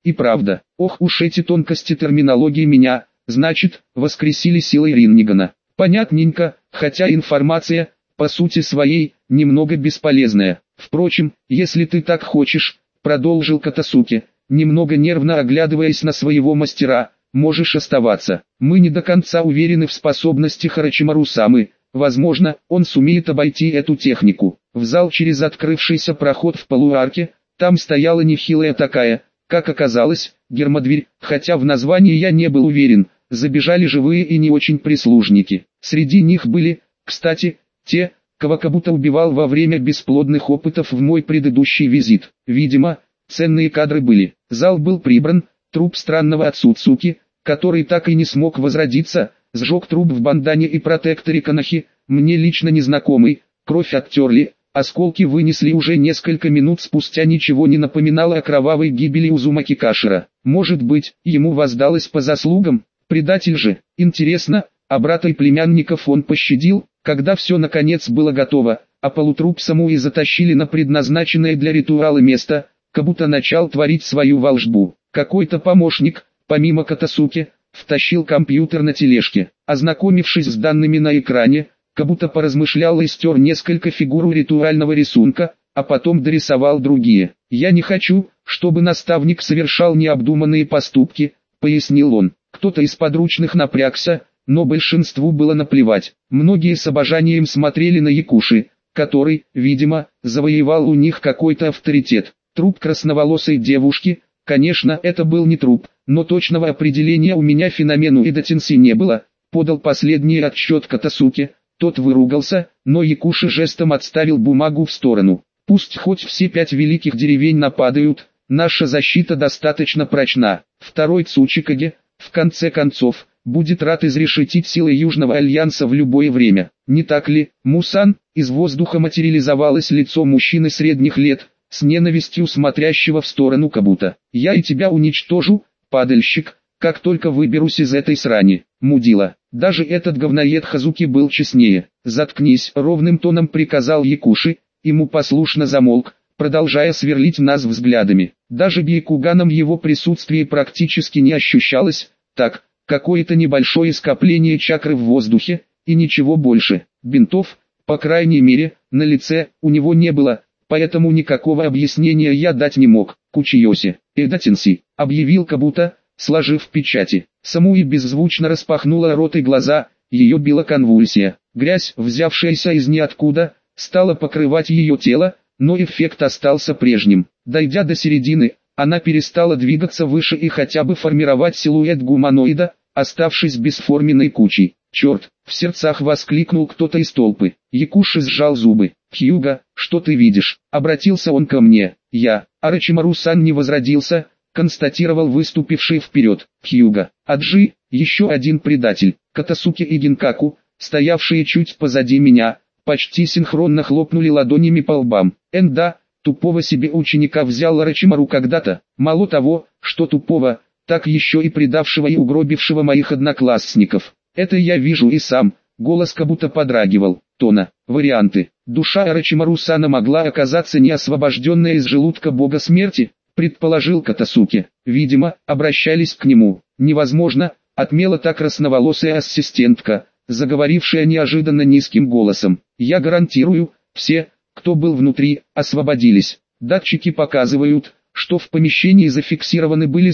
И правда, ох уж эти тонкости терминологии меня, значит, воскресили силой Риннигана. Понятненько, хотя информация, по сути своей, немного бесполезная. Впрочем, если ты так хочешь, продолжил Катасуки, немного нервно оглядываясь на своего мастера, можешь оставаться. Мы не до конца уверены в способностях Орочимару-самы. Возможно, он сумеет обойти эту технику. В зал через открывшийся проход в полуарке, там стояла нехилая такая, как оказалось, гермодверь, хотя в названии я не был уверен, забежали живые и не очень прислужники. Среди них были, кстати, те, кого как будто убивал во время бесплодных опытов в мой предыдущий визит. Видимо, ценные кадры были. Зал был прибран, труп странного Ацуцуки, который так и не смог возродиться, сжег труп в бандане и протекторе Канахи, мне лично незнакомый, кровь оттерли, осколки вынесли уже несколько минут спустя, ничего не напоминало о кровавой гибели Узумаки Кашира. Может быть, ему воздалось по заслугам, предатель же. Интересно, а брата и племянников он пощадил, когда все наконец было готово, а полутруп саму и затащили на предназначенное для ритуала место, как будто начал творить свою волшбу. Какой-то помощник, помимо Катасуки, втащил компьютер на тележке. Ознакомившись с данными на экране, как будто поразмышлял и стер несколько фигур ритуального рисунка, а потом дорисовал другие. «Я не хочу, чтобы наставник совершал необдуманные поступки», — пояснил он. Кто-то из подручных напрягся, но большинству было наплевать. Многие с обожанием смотрели на Якуши, который, видимо, завоевал у них какой-то авторитет. Труп красноволосой девушки, конечно, это был не труп, но точного определения у меня феномену Идатинси не было, подал последний отсчет Катасуки. Тот выругался, но Якуши жестом отставил бумагу в сторону. Пусть хоть все 5 великих деревень нападают, наша защита достаточно прочна. Второй Цучикаге, в конце концов, будет рад изрешетить силы Южного Альянса в любое время. Не так ли, Мусан? Из воздуха материализовалось лицо мужчины средних лет, с ненавистью смотрящего в сторону Кабута. «Я и тебя уничтожу, падальщик, как только выберусь из этой срани, мудила». Даже этот говноед Хазуки был честнее. «Заткнись», — ровным тоном приказал Якуши, ему послушно замолк, продолжая сверлить нас взглядами. Даже Бьякуганом его присутствие практически не ощущалось, так, какое-то небольшое скопление чакры в воздухе, и ничего больше. Бинтов, по крайней мере, на лице, у него не было, поэтому никакого объяснения я дать не мог. «Кучиоси, Эдатинси», — объявил Кабута, сложив печати. Самуи беззвучно распахнула рот и глаза, ее била конвульсия. Грязь, взявшаяся из ниоткуда, стала покрывать ее тело, но эффект остался прежним. Дойдя до середины, она перестала двигаться выше и хотя бы формировать силуэт гуманоида, оставшись бесформенной кучей. «Черт!» — в сердцах воскликнул кто-то из толпы. Якуши сжал зубы. «Хьюга, что ты видишь?» — обратился он ко мне. «Я, Орочимару-сан не возродился», — констатировал выступивший вперед. «Хьюга, Аджи, еще один предатель». Катасуки и Гинкаку, стоявшие чуть позади меня, почти синхронно хлопнули ладонями по лбам. «Энда, тупого себе ученика взял Орочимару когда-то. Мало того, что тупого, так еще и предавшего и угробившего моих одноклассников. Это я вижу и сам». Голос как будто подрагивал. Тона. Варианты. Душа Орочимару-сана могла оказаться не освобожденная из желудка бога смерти, предположил Катасуки. Видимо, обращались к нему. Невозможно, отмела та красноволосая ассистентка, заговорившая неожиданно низким голосом. Я гарантирую, все, кто был внутри, освободились. Датчики показывают, что в помещении зафиксированы были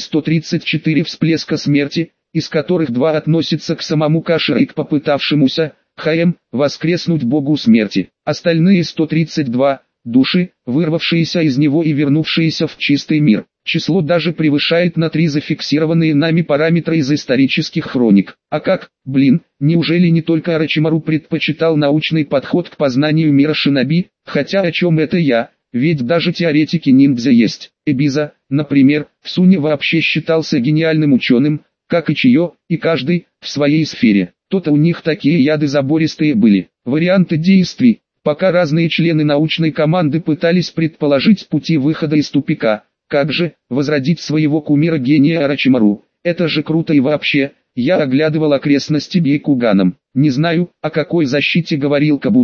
134 всплеска смерти, из которых 2 относятся к самому Каширу и к попытавшемуся, воскреснуть богу смерти. Остальные 132 – души, вырвавшиеся из него и вернувшиеся в чистый мир. Число даже превышает на 3 зафиксированные нами параметры из исторических хроник. А как, неужели не только Орочимару предпочитал научный подход к познанию мира шиноби, хотя о чем это я, ведь даже теоретики ниндзя есть. Эбиза, например, в Суне вообще считался гениальным ученым, как и Чио, и каждый, в своей сфере. То-то у них такие яды забористые были. Варианты действий, пока разные члены научной команды пытались предположить пути выхода из тупика. Как же, возродить своего кумира-гения Орочимару? Это же круто и вообще, я оглядывал окрестности Бьякуганом. Не знаю, о какой защите говорил Кабута,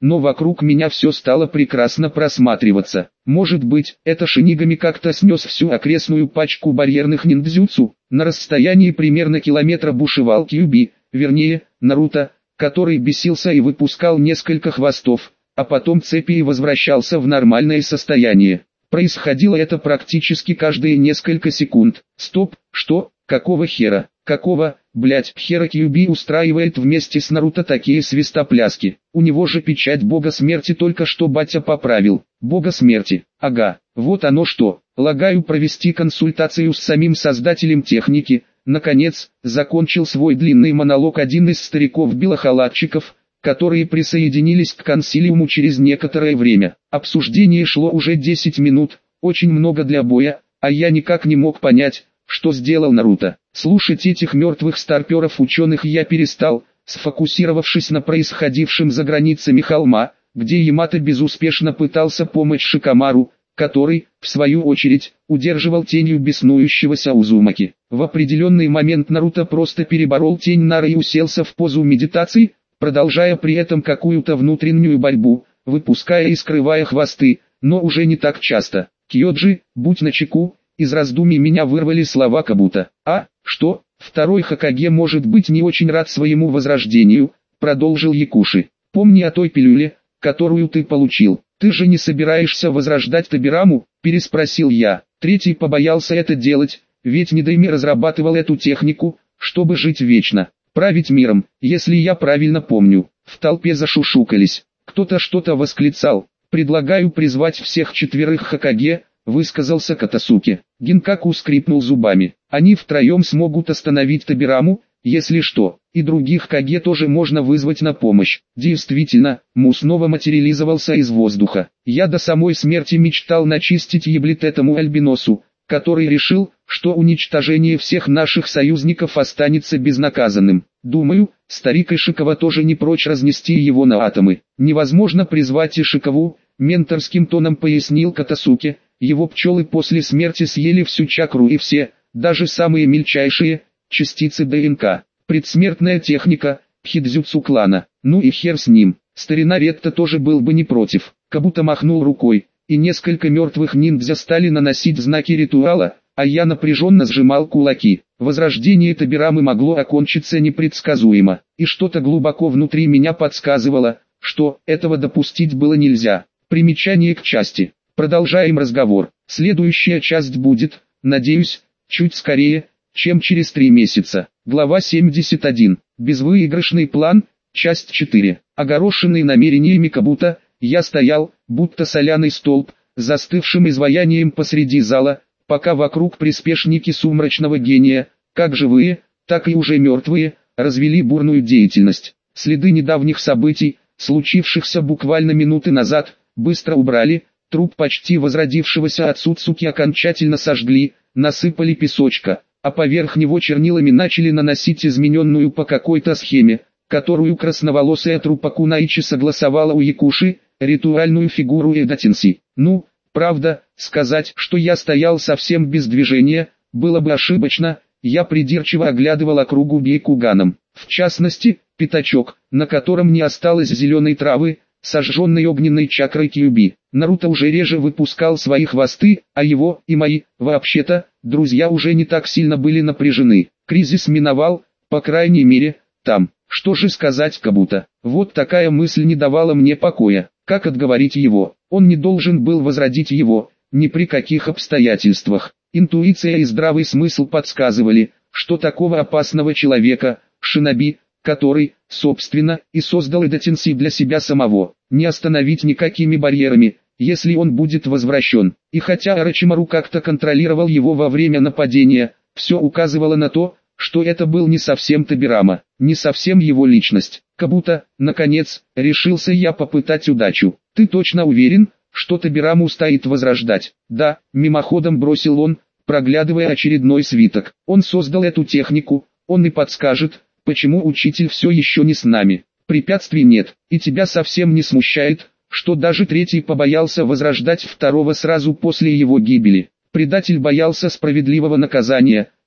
но вокруг меня все стало прекрасно просматриваться. Может быть, это Шинигами как-то снес всю окрестную пачку барьерных ниндзюцу. На расстоянии примерно километра бушевал Кьюби, вернее, Наруто, который бесился и выпускал несколько хвостов, а потом цепи и возвращался в нормальное состояние. Происходило это практически каждые несколько секунд. Стоп, что? Какого хера? Какого, блять, хера Кьюби устраивает вместе с Наруто такие свистопляски? У него же печать бога смерти только что батя поправил. Бога смерти, ага, вот оно что. Лагаю провести консультацию с самим создателем техники. Наконец, закончил свой длинный монолог один из стариков-белохалатчиков, которые присоединились к консилиуму через некоторое время. Обсуждение шло уже 10 минут, очень много для боя, а я никак не мог понять, что сделал Наруто. Слушать этих мертвых старперов-ученых я перестал, сфокусировавшись на происходившем за границами холма, где Ямато безуспешно пытался помочь Шикамару, который, в свою очередь, удерживал тенью беснующегося Узумаки. В определенный момент Наруто просто переборол тень Нары и уселся в позу медитации, продолжая при этом какую-то внутреннюю борьбу, выпуская и скрывая хвосты, но уже не так часто. «Кьёджи, будь начеку», из раздумий меня вырвали слова Кабуто. «А, что, второй Хокаге может быть не очень рад своему возрождению», продолжил Якуши. «Помни о той пилюле, которую ты получил. Ты же не собираешься возрождать Тобираму?» переспросил я. Третий побоялся это делать, ведь Нидайми разрабатывал эту технику, чтобы жить вечно, править миром, если я правильно помню. В толпе зашушукались. Кто-то что-то восклицал. «Предлагаю призвать всех четверых Хокаге», высказался Катасуки. Гинкаку скрипнул зубами. «Они втроем смогут остановить Тобираму, если что, и других Каге тоже можно вызвать на помощь». Действительно, Му снова материализовался из воздуха. Я до самой смерти мечтал начистить еблет этому альбиносу, который решил, что уничтожение всех наших союзников останется безнаказанным. Думаю, старик Ишикава тоже не прочь разнести его на атомы. «Невозможно призвать Ишикаву», менторским тоном пояснил Катасуки. «Его пчелы после смерти съели всю чакру и все, даже самые мельчайшие, частицы ДНК. Предсмертная техника, хидзюцу клана. Ну и хер с ним. Старина Ретта тоже был бы не против». Кабуто махнул рукой, и несколько мертвых ниндзя стали наносить знаки ритуала, а я напряженно сжимал кулаки. Возрождение Тобирамы могло окончиться непредсказуемо, и что-то глубоко внутри меня подсказывало, что этого допустить было нельзя. Примечание к части. Продолжаем разговор. Следующая часть будет, надеюсь, чуть скорее, чем через 3 месяца. Глава 71. Безвыигрышный план. Часть 4. Огорошенный намерениями Кабуто, я стоял, будто соляный столб, застывшим изваянием посреди зала, пока вокруг приспешники сумрачного гения, как живые, так и уже мертвые, развели бурную деятельность. Следы недавних событий, случившихся буквально минуты назад, быстро убрали. Труп почти возродившегося Ацуцуки окончательно сожгли, насыпали песочка, а поверх него чернилами начали наносить измененную по какой-то схеме, которую красноволосая труппа Кунаичи согласовала у Якуши, ритуальную фигуру Эдатинси. Ну, правда, сказать, что я стоял совсем без движения, было бы ошибочно. Я придирчиво оглядывал округу Бейкуганом, в частности, пятачок, на котором не осталось зеленой травы, сожженной огненной чакрой Кьюби. Наруто уже реже выпускал свои хвосты, а его и мои, вообще-то, друзья уже не так сильно были напряжены. Кризис миновал, по крайней мере, там. Что же сказать Кабуто? Вот такая мысль не давала мне покоя. Как отговорить его? Он не должен был возродить его, ни при каких обстоятельствах. Интуиция и здравый смысл подсказывали, что такого опасного человека, шиноби, который, собственно, и создал Эдатинси для себя самого, не остановить никакими барьерами, если он будет возвращен. И хотя Орочимару как-то контролировал его во время нападения, все указывало на то, что это был не совсем Тобирама, не совсем его личность. Кабуто, наконец, решился я попытать удачу. «Ты точно уверен, что Тобираму стоит возрождать?» «Да», мимоходом бросил он, проглядывая очередной свиток. «Он создал эту технику, он и подскажет, почему учитель все еще не с нами. Препятствий нет, и тебя совсем не смущает, что даже третий побоялся возрождать второго сразу после его гибели. Предатель боялся справедливого наказания,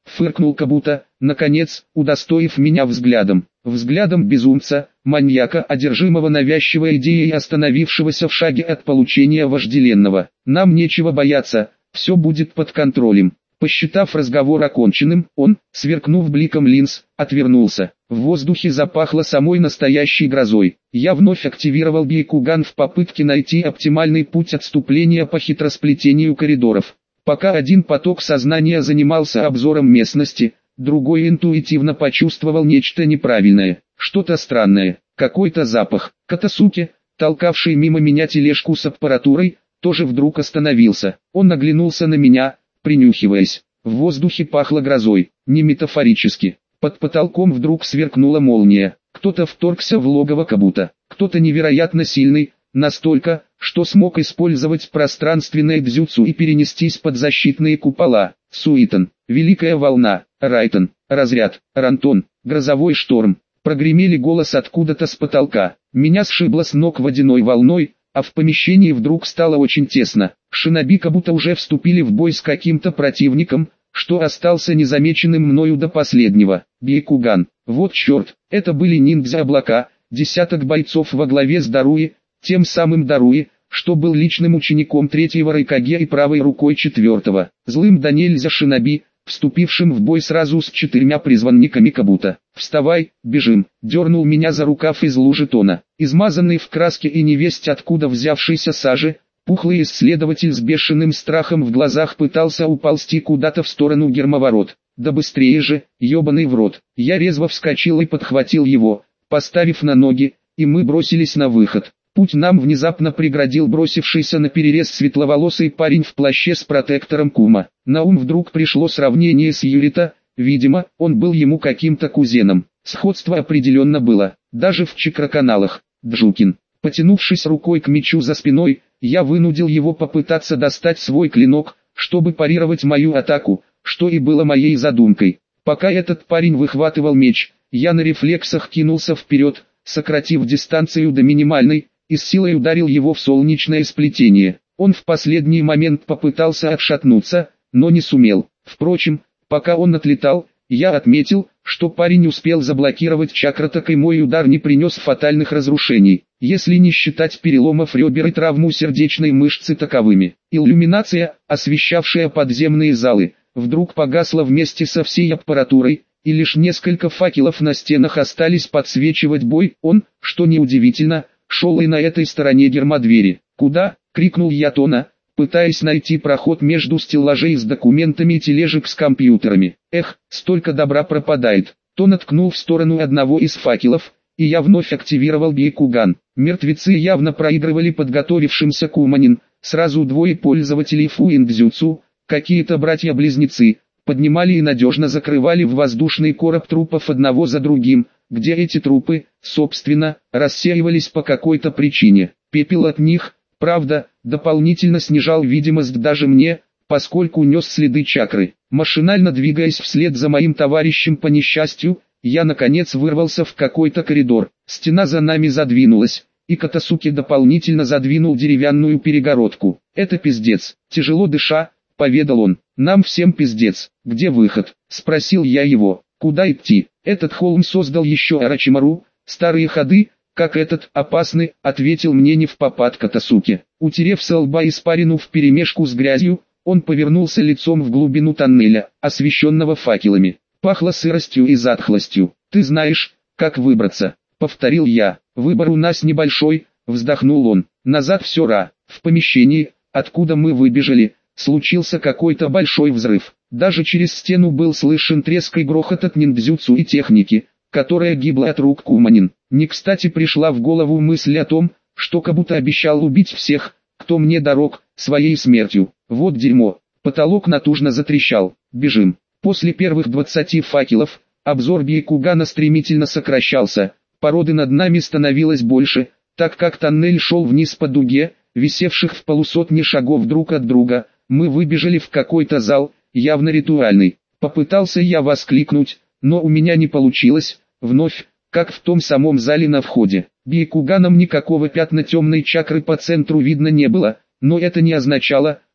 фыркнул Кабуто, наконец, удостоив меня взглядом. Взглядом безумца, маньяка, одержимого навязчивой идеей и остановившегося в шаге от получения вожделенного. Нам нечего бояться, все будет под контролем. Посчитав разговор оконченным, он, сверкнув бликом линз, отвернулся. В воздухе запахло самой настоящей грозой. Я вновь активировал Бейкуган в попытке найти оптимальный путь отступления по хитросплетению коридоров. Пока один поток сознания занимался обзором местности, другой интуитивно почувствовал нечто неправильное, что-то странное, какой-то запах. Катасуки, толкавший мимо меня тележку с аппаратурой, тоже вдруг остановился. Он оглянулся на меня, принюхиваясь. В воздухе пахло грозой, не метафорически. Под потолком вдруг сверкнула молния. Кто-то вторгся в логово Кабуто. Кто-то невероятно сильный, настолько, что смог использовать пространственное дзюцу и перенестись под защитные купола. Суитон, Великая Волна, Райтон, Разряд, Рантон, Грозовой Шторм. Прогремели голос откуда-то с потолка. Меня сшибло с ног водяной волной, а в помещении вдруг стало очень тесно. Шиноби Кабуто уже вступили в бой с каким-то противником, что остался незамеченным мною до последнего. Бейкуган. Вот черт, это были ниндзя-облака, десяток бойцов во главе с Даруи, тем самым Даруи, что был личным учеником третьего Райкаге и правой рукой четвертого. Злым да нельзя шиноби, вступившим в бой сразу с 4 призванниками Кабуто. «Вставай, бежим!» Дернул меня за рукав из лужи тона. Измазанный в краске и невесть откуда взявшейся сажи, пухлый исследователь с бешеным страхом в глазах пытался уползти куда-то в сторону гермоворот. Да быстрее же, ебаный в рот. Я резво вскочил и подхватил его, поставив на ноги, и мы бросились на выход. Путь нам внезапно преградил бросившийся на перерез светловолосый парень в плаще с протектором Кума. На ум вдруг пришло сравнение с Юрита, видимо, он был ему каким-то кузеном. Сходство определенно было, даже в чакроканалах. Джукин. Потянувшись рукой к мечу за спиной, я вынудил его попытаться достать свой клинок, чтобы парировать мою атаку, что и было моей задумкой. Пока этот парень выхватывал меч, я на рефлексах кинулся вперед, сократив дистанцию до минимальной, и с силой ударил его в солнечное сплетение. Он в последний момент попытался отшатнуться, но не сумел. Впрочем, пока он отлетал, я отметил, что парень успел заблокировать чакраток, и мой удар не принес фатальных разрушений, если не считать переломов ребер и травму сердечной мышцы таковыми. Иллюминация, освещавшая подземные залы, вдруг погасла вместе со всей аппаратурой, и лишь несколько факелов на стенах остались подсвечивать бой. Он, что неудивительно, шел и на этой стороне гермодвери. «Куда?» — крикнул я Тона, пытаясь найти проход между стеллажей с документами и тележек с компьютерами. «Эх, столько добра пропадает». Тон ткнул в сторону одного из факелов, и я вновь активировал Бейкуган. Мертвецы явно проигрывали подготовившимся Куманин. Сразу двое пользователей фуиндзюцу, какие-то братья-близнецы, поднимали и надежно закрывали в воздушный короб трупов одного за другим, где эти трупы, собственно, рассеивались по какой-то причине. Пепел от них, правда, дополнительно снижал видимость даже мне, поскольку нес следы чакры. Машинально двигаясь вслед за моим товарищем по несчастью, я наконец вырвался в какой-то коридор. Стена за нами задвинулась, и Катасуки дополнительно задвинул деревянную перегородку. «Это пиздец». Тяжело дыша, поведал он. «Нам всем пиздец. Где выход?» — спросил я его. «Куда идти? Этот холм создал еще Орочимару, старые ходы, как этот, опасны», — ответил мне невпопад Катасуки. Утерев со лба испарину вперемешку с грязью, он повернулся лицом в глубину тоннеля, освещенного факелами. Пахло сыростью и затхлостью. «Ты знаешь, как выбраться», — повторил я. «Выбор у нас небольшой», — вздохнул он. «Назад все ра». В помещении, откуда мы выбежали, случился какой-то большой взрыв. Даже через стену был слышен треск и грохот от ниндзюцу и техники, которая гибла от рук Куманин. Не кстати пришла в голову мысль о том, что Кабуто обещал убить всех, кто мне дорог, своей смертью. Вот дерьмо. Потолок натужно затрещал. «Бежим». После первых 20 факелов, обзор Бейкугана стремительно сокращался, породы над нами становилось больше, так как тоннель шел вниз по дуге, висевших в полусотни шагов друг от друга. Мы выбежали в какой-то зал, явно ритуальный. Попытался я воскликнуть, но у меня не получилось, вновь, как в том самом зале на входе. Бейкуганом никакого пятна темной чакры по центру видно не было, но это не означало,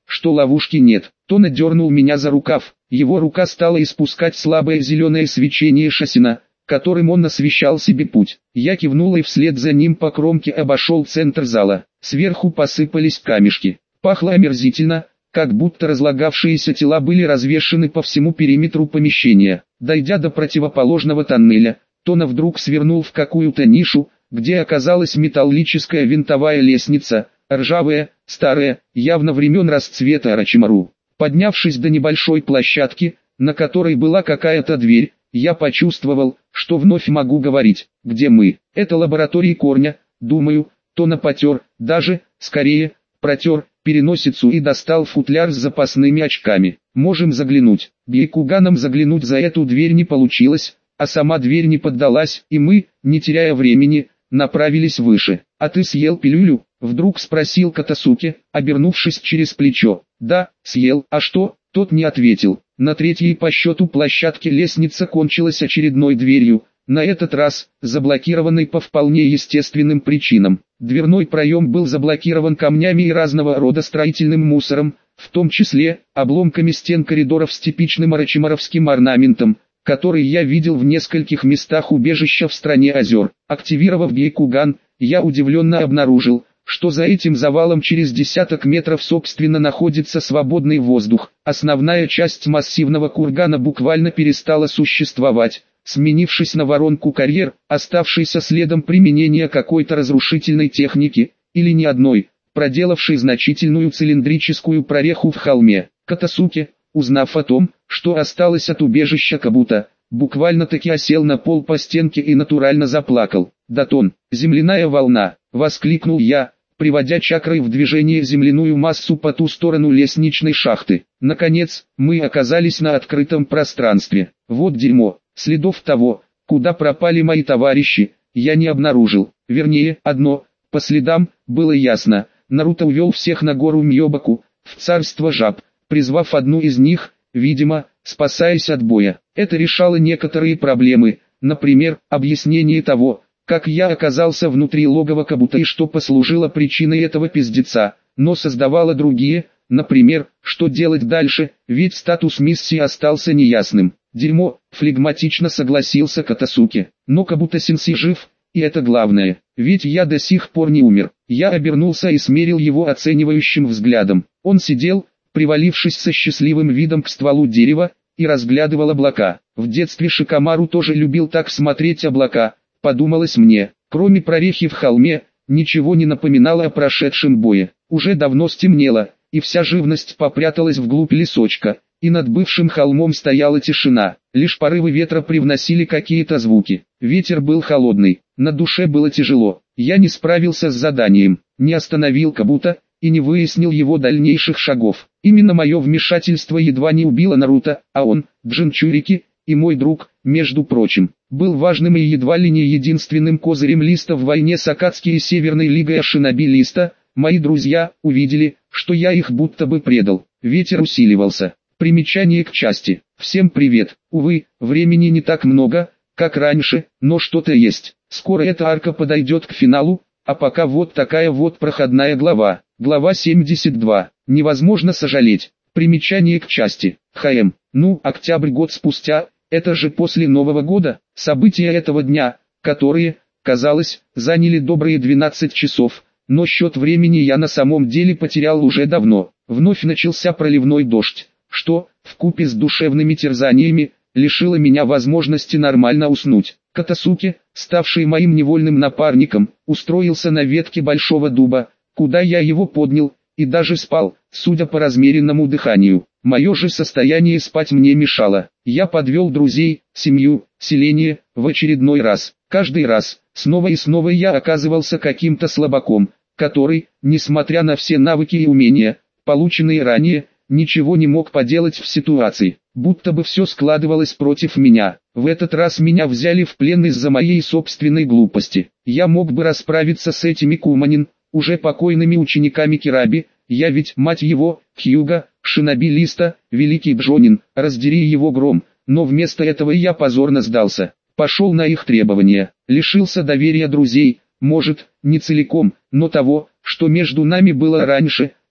что ловушки нет. Тона дернул меня за рукав, его рука стала испускать слабое зеленое свечение шасина, которым он освещал себе путь. Я кивнул и вслед за ним по кромке обошел центр зала. Сверху посыпались камешки. Пахло омерзительно, как будто разлагавшиеся тела были развешаны по всему периметру помещения. Дойдя до противоположного тоннеля, Тона вдруг свернул в какую-то нишу, где оказалась металлическая винтовая лестница, ржавая, старая, явно времен расцвета Орочимару. Поднявшись до небольшой площадки, на которой была какая-то дверь, я почувствовал, что вновь могу говорить. Где мы? Это лаборатория корня, думаю. Тона потер, даже, скорее, протер переносицу и достал футляр с запасными очками. Можем заглянуть. Бейкуганом заглянуть за эту дверь не получилось, а сама дверь не поддалась, и мы, не теряя времени, направились выше. «А ты съел пилюлю?» — вдруг спросил Катасуке, обернувшись через плечо. «Да, съел. А что?» — тот не ответил. На третьей по счету площадке лестница кончилась очередной дверью, на этот раз, заблокированной по вполне естественным причинам. Дверной проем был заблокирован камнями и разного рода строительным мусором, в том числе, обломками стен коридоров с типичным орочимаровским орнаментом, который я видел в нескольких местах убежища в стране озер. Активировав Гейкуган, я удивленно обнаружил, что за этим завалом через десяток метров собственно находится свободный воздух. Основная часть массивного кургана буквально перестала существовать, сменившись на воронку карьер, оставшийся следом применения какой-то разрушительной техники, или ни одной, проделавшей значительную цилиндрическую прореху в холме. Катасуке, узнав о том, что осталось от убежища Кабута, буквально-таки осел на пол по стенке и натурально заплакал. «Датон, земляная волна!» — воскликнул я, приводя чакрой в движение земляную массу по ту сторону лестничной шахты. Наконец, мы оказались на открытом пространстве. Вот дерьмо, следов того, куда пропали мои товарищи, я не обнаружил. Вернее, одно, по следам, было ясно. Наруто увел всех на гору Мьёбаку, в царство жаб, призвав одну из них, видимо, спасаясь от боя. Это решало некоторые проблемы, например, объяснение того, как я оказался внутри логова Кабута и что послужило причиной этого пиздеца, но создавало другие, например, что делать дальше, ведь статус миссии остался неясным. Дерьмо, флегматично согласился Катасуке, но Кабута-сенсей жив, и это главное, ведь я до сих пор не умер. Я обернулся и смерил его оценивающим взглядом. Он сидел, привалившись со счастливым видом к стволу дерева, и разглядывал облака. В детстве Шикамару тоже любил так смотреть облака, подумалось мне. Кроме прорехи в холме, ничего не напоминало о прошедшем бое. Уже давно стемнело, и вся живность попряталась вглубь лесочка, и над бывшим холмом стояла тишина. Лишь порывы ветра привносили какие-то звуки. Ветер был холодный, на душе было тяжело. Я не справился с заданием, не остановил Кабута, и не выяснил его дальнейших шагов. Именно мое вмешательство едва не убило Наруто, а он, Джинчурики, и мой друг, между прочим, был важным и едва ли не единственным козырем Листа в войне с Акацки и Северной Лигой Шиноби Листа. Мои друзья увидели, что я их будто бы предал. Ветер усиливался. Примечание к части. Всем привет. Увы, времени не так много, как раньше, но что-то есть. Скоро эта арка подойдет к финалу, а пока вот такая вот проходная глава. Глава 72. Невозможно сожалеть. Примечание к части. ХМ. Октябрь год спустя, это же после Нового года. События этого дня, которые, казалось, заняли добрые 12 часов, но счет времени я на самом деле потерял уже давно. Вновь начался проливной дождь, что, вкупе с душевными терзаниями, лишило меня возможности нормально уснуть. Катасуке, ставший моим невольным напарником, устроился на ветке большого дуба, куда я его поднял, и даже спал, судя по размеренному дыханию. Мое же состояние спать мне мешало. Я подвел друзей, семью, селение, в очередной раз. Каждый раз, снова и снова я оказывался каким-то слабаком, который, несмотря на все навыки и умения, полученные ранее, ничего не мог поделать в ситуации, будто бы все складывалось против меня. В этот раз меня взяли в плен из-за моей собственной глупости. Я мог бы расправиться с этими Куманин, уже покойными учениками Кираби, я ведь, мать его, Хьюга, Шиноби Листа, великий Бжонин, раздери его гром, но вместо этого я позорно сдался. Пошел на их требования, лишился доверия друзей, может, не целиком, но того, что между нами было раньше,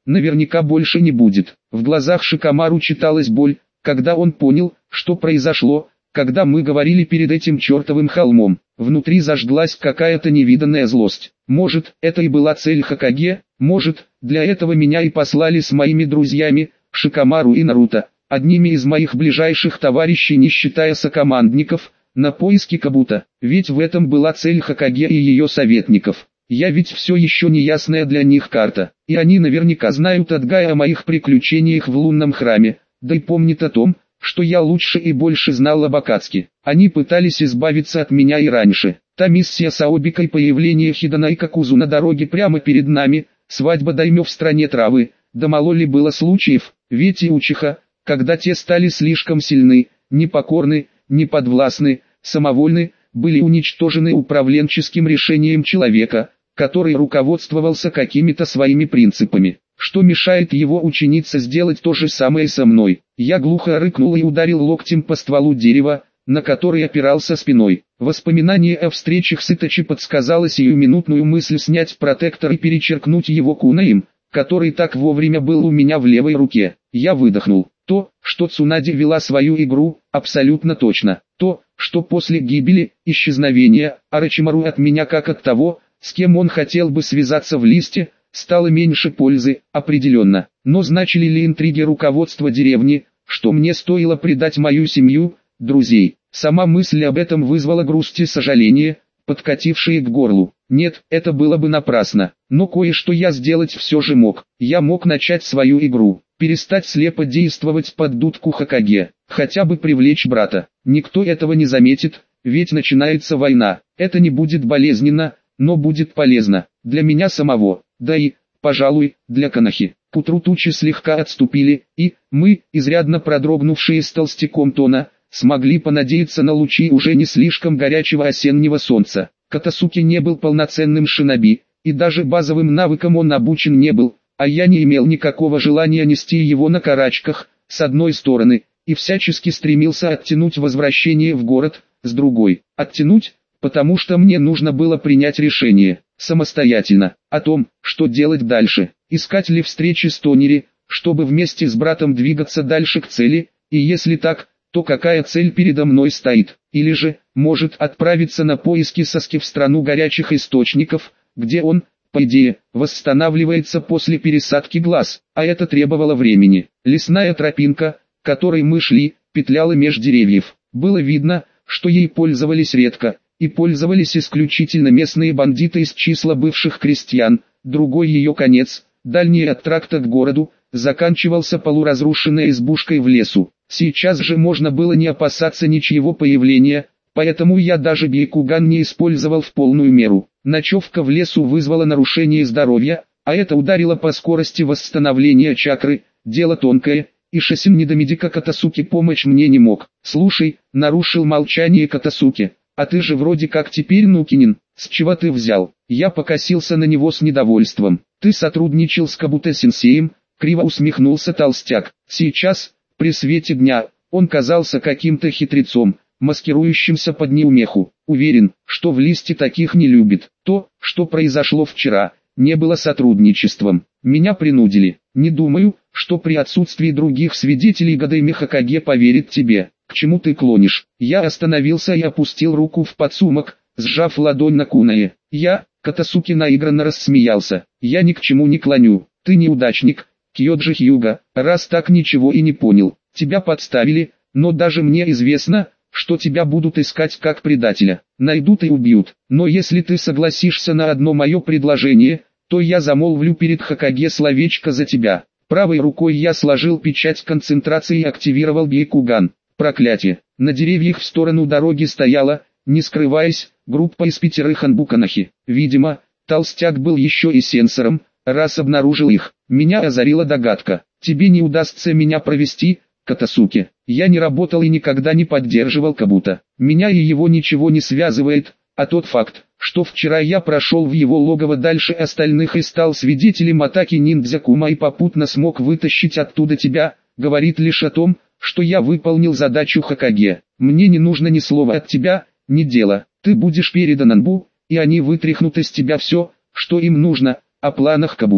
наверняка больше не будет. В глазах Шикомару читалась боль, когда он понял, что произошло, когда мы говорили перед этим чертовым холмом. Внутри зажглась какая-то невиданная злость. Может, это и была цель Хокаге, может, для этого меня и послали с моими друзьями, Шикомару и Наруто, одними из моих ближайших товарищей, не считая сокомандников, на поиски Кабуто. Ведь в этом была цель Хокаге и ее советников. Я ведь все еще неясная для них карта, и они наверняка знают от Гая о моих приключениях в лунном храме, да и помнят о том, что я лучше и больше знал об Акацуки. Они пытались избавиться от меня и раньше. Та миссия с Аобикой, появление Хидана и Какузу на дороге прямо перед нами, свадьба даймё в стране травы, да мало ли было случаев, ведь и Учиха, когда те стали слишком сильны, непокорны, неподвластны, самовольны, были уничтожены управленческим решением человека, который руководствовался какими-то своими принципами. Что мешает его ученице сделать то же самое со мной? Я глухо рыкнул и ударил локтем по стволу дерева, на который опирался спиной. Воспоминание о встречах с Итачи подсказало сиюминутную мысль снять протектор и перечеркнуть его кунаем, который так вовремя был у меня в левой руке. Я выдохнул. То, что Цунаде вела свою игру, абсолютно точно. То, что после гибели, исчезновения, Орочимару от меня как от того, с кем он хотел бы связаться в листе, стало меньше пользы, определенно. Но значили ли интриги руководства деревни, что мне стоило предать мою семью, друзей? Сама мысль об этом вызвала грусть и сожаление, подкатившие к горлу. Нет, это было бы напрасно. Но кое-что я сделать все же мог. Я мог начать свою игру, перестать слепо действовать под дудку Хокаге, хотя бы привлечь брата. Никто этого не заметит, ведь начинается война. Это не будет болезненно, но будет полезно. Для меня самого, да и, пожалуй, для Конохи. К утру тучи слегка отступили, и мы, изрядно продрогнувшие с толстяком Тона, смогли понадеяться на лучи уже не слишком горячего осеннего солнца. Катасуки не был полноценным шиноби, и даже базовым навыкам он обучен не был, а я не имел никакого желания нести его на карачках, с одной стороны, и всячески стремился оттянуть возвращение в город, с другой. Оттянуть, потому что мне нужно было принять решение, самостоятельно, о том, что делать дальше. Искать ли встречи с Тонери, чтобы вместе с братом двигаться дальше к цели, и если так, то какая цель передо мной стоит? Или же, может, отправиться на поиски Саски в страну горячих источников, где он, по идее, восстанавливается после пересадки глаз, а это требовало времени. Лесная тропинка, которой мы шли, петляла меж деревьев. Было видно, что ей пользовались редко, и пользовались исключительно местные бандиты из числа бывших крестьян. Другой ее конец, дальний от тракта к городу, заканчивался полуразрушенной избушкой в лесу. Сейчас же можно было не опасаться ничьего появления, поэтому я даже Бейкуган не использовал в полную меру. Ночевка в лесу вызвала нарушение здоровья, а это ударило по скорости восстановления чакры, дело тонкое, и Шисин Недомедика Катасуки помочь мне не мог. «Слушай», — нарушил молчание Катасуки, — «а ты же вроде как теперь Нукинин, с чего ты взял?» Я покосился на него с недовольством. «Ты сотрудничал с Кабуто-сенсеем», — криво усмехнулся толстяк. Сейчас, при свете дня, он казался каким-то хитрецом, маскирующимся под неумеху. Уверен, что в листе таких не любит. То, что произошло вчера, не было сотрудничеством. Меня принудили. Не думаю, что при отсутствии других свидетелей Гадайми Хокаге поверит тебе. К чему ты клонишь? Я остановился и опустил руку в подсумок, сжав ладонь на кунае. Катасуки наигранно рассмеялся. Я ни к чему не клоню. Ты неудачник, Кьёджи Хьюга, раз так ничего и не понял. Тебя подставили, но даже мне известно, что тебя будут искать как предателя. Найдут и убьют. Но если ты согласишься на одно мое предложение, то я замолвлю перед Хокаге словечко за тебя. Правой рукой я сложил печать концентрации и активировал Бейкуган. Проклятие. На деревьях в сторону дороги стояла, не скрываясь, группа из 5 ханбуканахи. Видимо, толстяк был еще и сенсором, раз обнаружил их. Меня озарила догадка. Тебе не удастся меня провести, Катасуки. Я не работал и никогда не поддерживал Кабуто. Меня и его ничего не связывает, а тот факт, что вчера я прошел в его логово дальше остальных и стал свидетелем атаки ниндзя Кума и попутно смог вытащить оттуда тебя, говорит лишь о том, что я выполнил задачу Хокаге. Мне не нужно ни слова от тебя, ни дела. Ты будешь передан Анбу, и они вытряхнут из тебя все, что им нужно, о планах Кабуто.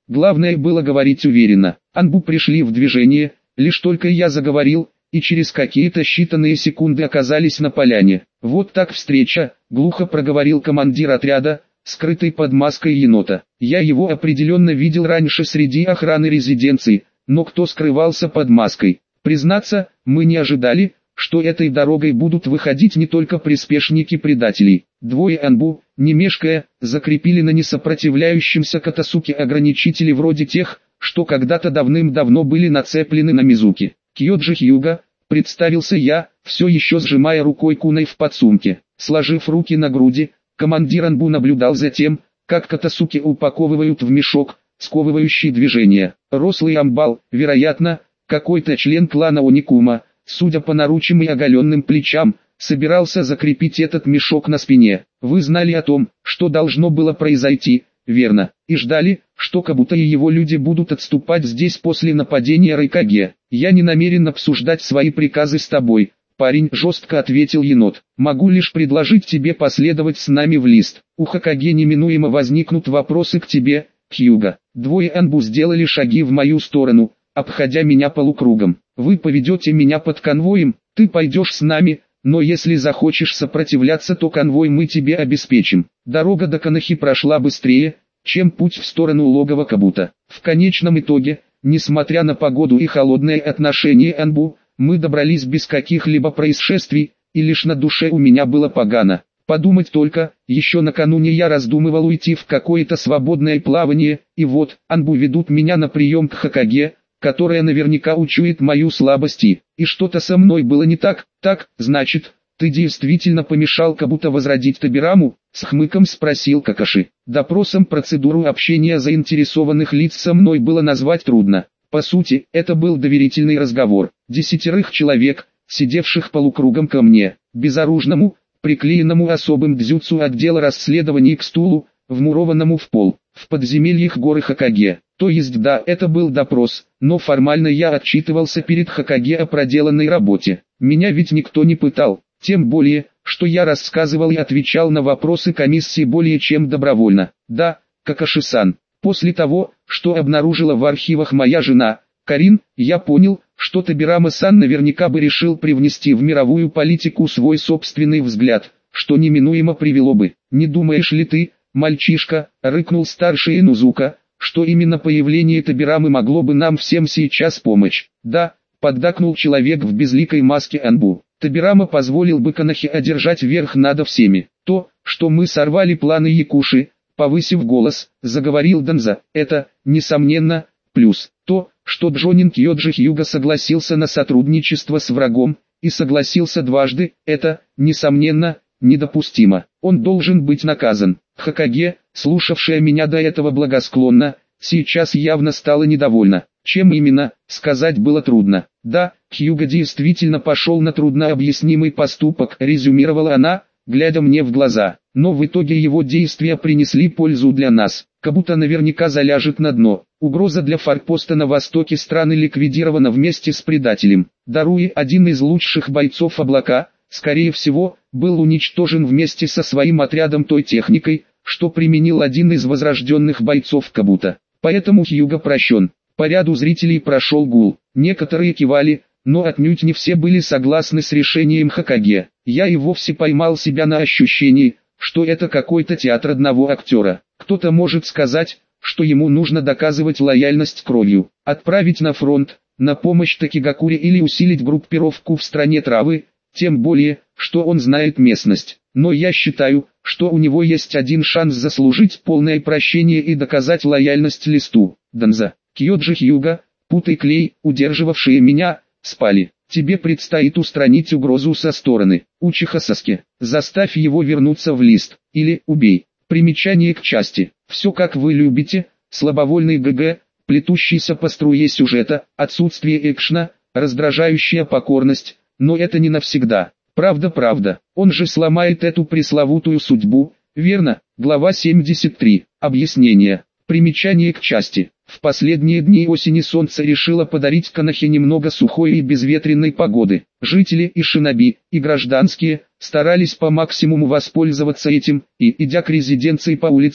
Главное было говорить уверенно. Анбу пришли в движение, лишь только я заговорил, и через какие-то считанные секунды оказались на поляне. «Вот так встреча», — глухо проговорил командир отряда, скрытый под маской енота. Я его определенно видел раньше среди охраны резиденции, но кто скрывался под маской? Признаться, мы не ожидали, что этой дорогой будут выходить не только приспешники предателей. Двое Анбу, не мешкая, закрепили на несопротивляющемся Катасуке ограничители вроде тех, что когда-то давным-давно были нацеплены на Мизуки. «Кьёджи Хьюга», представился я, все еще сжимая рукой куной в подсумке. Сложив руки на груди, командир Анбу наблюдал за тем, как Катасуки упаковывают в мешок, сковывающий движение. Рослый амбал, вероятно, какой-то член клана Оникума, судя по наручам и оголенным плечам, собирался закрепить этот мешок на спине. Вы знали о том, что должно было произойти, верно, и ждали, что Кабута и его люди будут отступать здесь после нападения Райкаге. Я не намерен обсуждать свои приказы с тобой, парень, жестко ответил енот. Могу лишь предложить тебе последовать с нами в лист. У Хокаге неминуемо возникнут вопросы к тебе, Хьюга. Двое Анбу сделали шаги в мою сторону, обходя меня полукругом. Вы поведете меня под конвоем, ты пойдешь с нами, но если захочешь сопротивляться, то конвой мы тебе обеспечим. Дорога до Канахи прошла быстрее, чем путь в сторону логова Кабута. В конечном итоге, несмотря на погоду и холодное отношение Анбу, мы добрались без каких-либо происшествий, и лишь на душе у меня было погано. Подумать только, еще накануне я раздумывал уйти в какое-то свободное плавание, и вот, Анбу ведут меня на прием к Хокаге, которая наверняка учует мою слабость и что-то со мной было не так. Так, значит, ты действительно помешал Кабута возродить Табираму? С хмыком спросил Какаши. Допросом процедуру общения заинтересованных лиц со мной было назвать трудно. По сути, это был доверительный разговор. 10 человек, сидевших полукругом ко мне, безоружному, приклеенному особым дзюцу отдела расследований к стулу, вмурованному в пол, в подземельях горы Хокаге. То есть да, это был допрос, но формально я отчитывался перед Хокаге о проделанной работе. Меня ведь никто не пытал, тем более, что я рассказывал и отвечал на вопросы комиссии более чем добровольно. Да, Какаши-сан, после того, что обнаружила в архивах моя жена, Карин, я понял, что Табирама-сан наверняка бы решил привнести в мировую политику свой собственный взгляд, что неминуемо привело бы. Не думаешь ли ты, мальчишка, рыкнул старший Инузука, что именно появление Табирамы могло бы нам всем сейчас помочь? Да, поддакнул человек в безликой маске Анбу. Табирама позволил бы Канахе одержать верх над всеми. То, что мы сорвали планы Якуши, повысив голос, заговорил Данза, это, несомненно, плюс. То, что Джонин Кьёджи Хьюга согласился на сотрудничество с врагом, и согласился дважды, это, несомненно, недопустимо. Он должен быть наказан. Хокаге, слушавшая меня до этого благосклонно, сейчас явно стала недовольна. Чем именно, сказать было трудно. Да, Хьюга действительно пошел на труднообъяснимый поступок, резюмировала она, глядя мне в глаза. Но в итоге его действия принесли пользу для нас. Кабута наверняка заляжет на дно. Угроза для форпоста на востоке страны ликвидирована вместе с предателем. Даруи, один из лучших бойцов облака, скорее всего, был уничтожен вместе со своим отрядом той техникой, что применил один из возрожденных бойцов Кабута. Поэтому Хьюга прощен. По ряду зрителей прошел гул. Некоторые кивали, но отнюдь не все были согласны с решением Хокаге. Я и вовсе поймал себя на ощущении, что это какой-то театр одного актера. Кто-то может сказать, что ему нужно доказывать лояльность кровью, отправить на фронт, на помощь Такигакуре или усилить группировку в стране травы, тем более, что он знает местность. Но я считаю, что у него есть один шанс заслужить полное прощение и доказать лояльность листу. Данза, Кьёджи Хьюга, путай клей, удерживавшие меня, спали. Тебе предстоит устранить угрозу со стороны. Учиха Саске, заставь его вернуться в лист, или убей. Примечание к части. Все как вы любите, слабовольный ГГ, плетущийся по струе сюжета, отсутствие экшна, раздражающая покорность, но это не навсегда. Правда, он же сломает эту пресловутую судьбу, верно? Глава 73. Объяснение. Примечание к части. В последние дни осени солнце решило подарить Канахе немного сухой и безветренной погоды. Жители и шиноби, и гражданские, старались по максимуму воспользоваться этим, и, идя к резиденции по улице,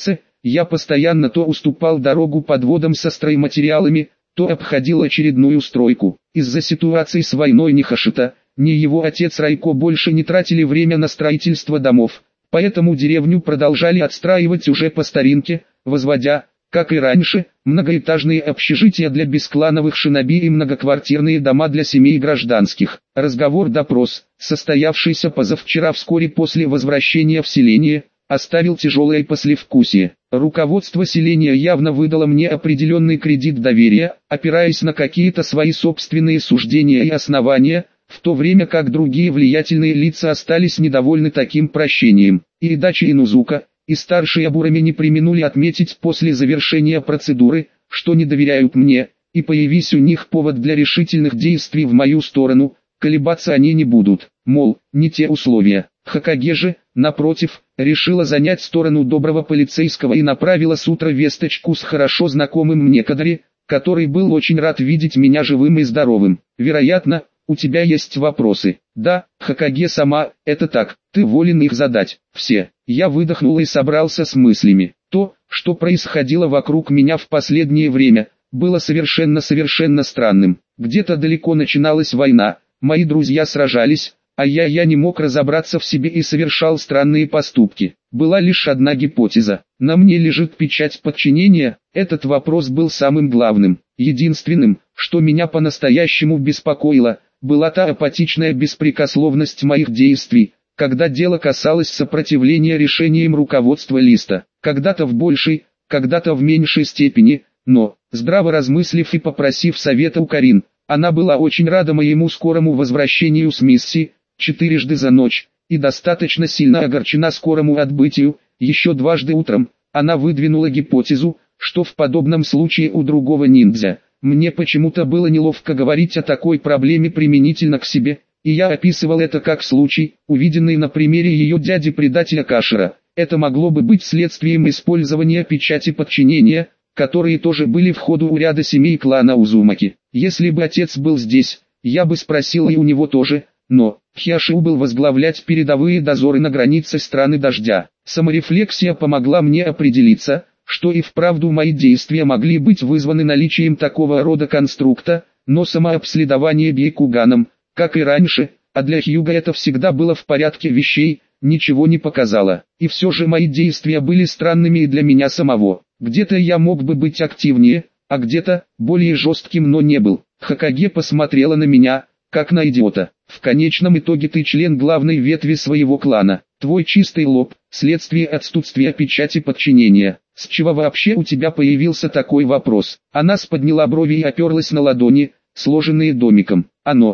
Я постоянно то уступал дорогу подводам со стройматериалами, то обходил очередную стройку. Из-за ситуации с войной ни Хашита, ни его отец Райко больше не тратили время на строительство домов, поэтому деревню продолжали отстраивать уже по старинке, возводя, как и раньше, многоэтажные общежития для бесклановых шиноби и многоквартирные дома для семей гражданских. Разговор-допрос, состоявшийся позавчера вскоре после возвращения в селение, оставил тяжелое послевкусие. Руководство селения явно выдало мне определенный кредит доверия, опираясь на какие-то свои собственные суждения и основания, в то время как другие влиятельные лица остались недовольны таким прощением. И Идачи Инузука, и старшие Абурами не преминули отметить после завершения процедуры, что не доверяют мне, и появись у них повод для решительных действий в мою сторону, колебаться они не будут, мол, не те условия. Хокаге же, напротив, решила занять сторону доброго полицейского и направила с утра весточку с хорошо знакомым мне Кадари, который был очень рад видеть меня живым и здоровым. Вероятно, у тебя есть вопросы. Да, Хокаге сама, это так, ты волен их задать. Все. Я выдохнул и собрался с мыслями. То, что происходило вокруг меня в последнее время, было совершенно странным. Где-то далеко начиналась война, мои друзья сражались, а я не мог разобраться в себе и совершал странные поступки. Была лишь одна гипотеза. На мне лежит печать подчинения. Этот вопрос был самым главным. Единственным, что меня по-настоящему беспокоило, была та апатичная беспрекословность моих действий, когда дело касалось сопротивления решениям руководства Листа. Когда-то в большей, когда-то в меньшей степени, но, здраво размыслив и попросив совета у Карин, она была очень рада моему скорому возвращению с миссии, 4 за ночь, и достаточно сильно огорчена скорому отбытию. Еще дважды утром, она выдвинула гипотезу, что в подобном случае у другого ниндзя. Мне почему-то было неловко говорить о такой проблеме применительно к себе, и я описывал это как случай, увиденный на примере ее дяди-предателя Кашира. Это могло бы быть следствием использования печати подчинения, которые тоже были в ходу у ряда семей клана Узумаки. Если бы отец был здесь, я бы спросил и у него тоже, но Хиашиу был возглавлять передовые дозоры на границе страны дождя. Саморефлексия помогла мне определиться, что и вправду мои действия могли быть вызваны наличием такого рода конструкта, но самообследование Бейкуганом, как и раньше, а для Хьюга это всегда было в порядке вещей, ничего не показало. И все же мои действия были странными и для меня самого. Где-то я мог бы быть активнее, а где-то более жестким, но не был. Хокаге посмотрела на меня, как на идиота. В конечном итоге ты член главной ветви своего клана. Твой чистый лоб – следствие отсутствия печати подчинения. С чего вообще у тебя появился такой вопрос? Она подняла брови и оперлась на ладони, сложенные домиком.